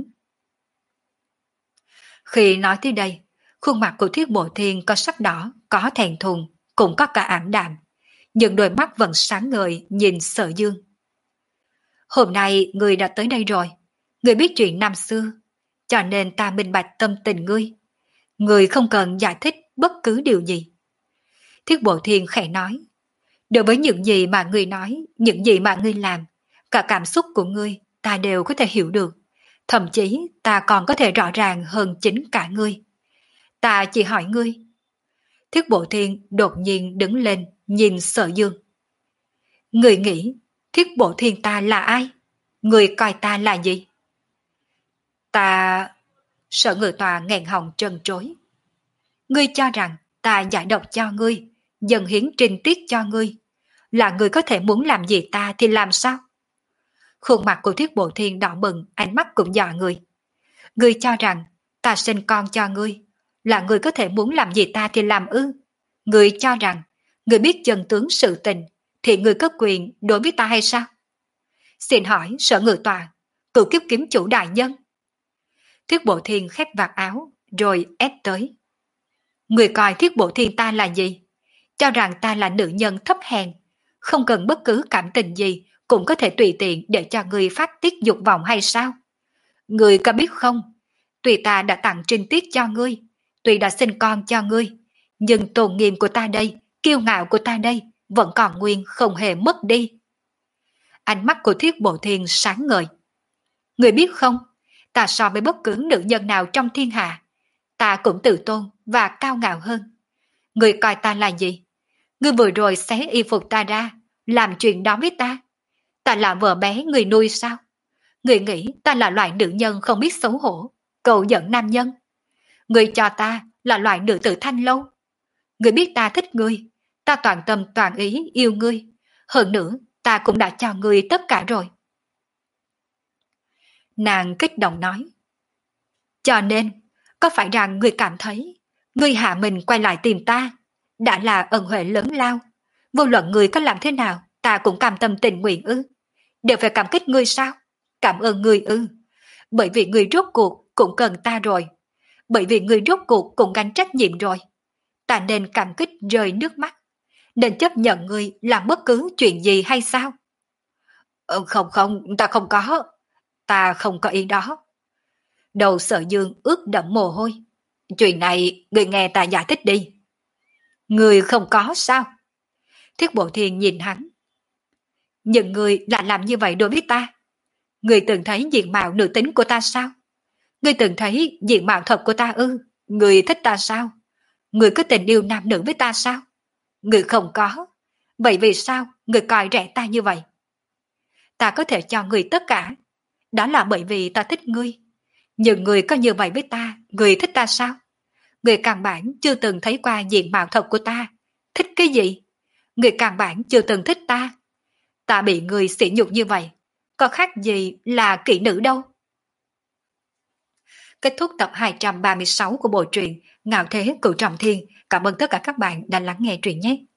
Khi nói tới đây, khuôn mặt của Thiết Bộ Thiên có sắc đỏ, có thẹn thùng, cũng có cả ảm đạm, nhưng đôi mắt vẫn sáng ngời nhìn Sở Dương. Hôm nay ngươi đã tới đây rồi, ngươi biết chuyện năm xưa, cho nên ta minh bạch tâm tình ngươi. Ngươi không cần giải thích bất cứ điều gì. Thiết Bộ Thiên khẽ nói, đối với những gì mà ngươi nói, những gì mà ngươi làm, cả cảm xúc của ngươi ta đều có thể hiểu được. Thậm chí ta còn có thể rõ ràng hơn chính cả ngươi. Ta chỉ hỏi ngươi. Thiết Bộ Thiên đột nhiên đứng lên nhìn Sở Dương. Ngươi nghĩ Thiết Bộ Thiên ta là ai? Ngươi coi ta là gì? Ta... Sở Ngự Tòa nghẹn họng trần trối. Ngươi cho rằng ta giải độc cho ngươi, dần hiến trình tiết cho ngươi, là ngươi có thể muốn làm gì ta thì làm sao? Khuôn mặt của Thiết Bộ Thiên đỏ bừng, ánh mắt cũng dọa người. Ngươi cho rằng ta sinh con cho ngươi, là ngươi có thể muốn làm gì ta thì làm ư? Ngươi cho rằng ngươi biết chân tướng sự tình thì ngươi có quyền đối với ta hay sao? Xin hỏi Sở Ngự Tọa, cửu kiếp kiếm chủ đại nhân. Thiết Bộ Thiên khép vạt áo rồi ép tới. Ngươi coi Thiết Bộ Thiên ta là gì? Cho rằng ta là nữ nhân thấp hèn, không cần bất cứ cảm tình gì cũng có thể tùy tiện để cho ngươi phát tiết dục vọng hay sao? Ngươi có biết không? Tuy ta đã tặng trinh tiết cho ngươi, tuy đã sinh con cho ngươi, nhưng tôn nghiêm của ta đây, kiêu ngạo của ta đây, vẫn còn nguyên không hề mất đi. Ánh mắt của Thiết Bộ Thiên sáng ngời. Ngươi biết không, ta so với bất cứ nữ nhân nào trong thiên hạ, ta cũng tự tôn và cao ngạo hơn. Ngươi coi ta là gì? Ngươi vừa rồi xé y phục ta ra, làm chuyện đó với ta. Ta là vợ bé người nuôi sao? Ngươi nghĩ ta là loại nữ nhân không biết xấu hổ, cầu dẫn nam nhân. Ngươi cho ta là loại nữ tử thanh lâu. Ngươi biết ta thích ngươi, ta toàn tâm toàn ý yêu ngươi. Hơn nữa, ta cũng đã cho ngươi tất cả rồi. Nàng kích động nói. Cho nên, có phải rằng ngươi cảm thấy, ngươi hạ mình quay lại tìm ta, đã là ân huệ lớn lao. Vô luận ngươi có làm thế nào, ta cũng cam tâm tình nguyện ư? Đều phải cảm kích ngươi sao? Cảm ơn ngươi ư? Bởi vì ngươi rốt cuộc cũng cần ta rồi. Bởi vì ngươi rốt cuộc cũng gánh trách nhiệm rồi. Ta nên cảm kích rơi nước mắt, nên chấp nhận ngươi làm bất cứ chuyện gì hay sao? Ừ, không không, ta không có. Ta không có ý đó. Đầu Sở Dương ướt đẫm mồ hôi. Chuyện này ngươi nghe ta giải thích đi. Ngươi không có sao? Thiết Bộ Thiên nhìn hắn. Nhưng ngươi lại làm như vậy đối với ta. Ngươi từng thấy diện mạo nữ tính của ta sao? Ngươi từng thấy diện mạo thật của ta ư? Ngươi thích ta sao? Ngươi có tình yêu nam nữ với ta sao? Ngươi không có. Vậy vì sao ngươi coi rẻ ta như vậy? Ta có thể cho ngươi tất cả. Đó là bởi vì ta thích ngươi. Nhưng ngươi có như vậy với ta, ngươi thích ta sao? Ngươi căn bản chưa từng thấy qua diện mạo thật của ta. Thích cái gì? Ngươi căn bản chưa từng thích ta. Ta bị ngươi sỉ nhục như vậy, có khác gì là kỹ nữ đâu. Kết thúc tập hai trăm ba mươi sáu của bộ truyện Ngạo Thế Cửu Trọng Thiên. Cảm ơn tất cả các bạn đã lắng nghe truyện nhé.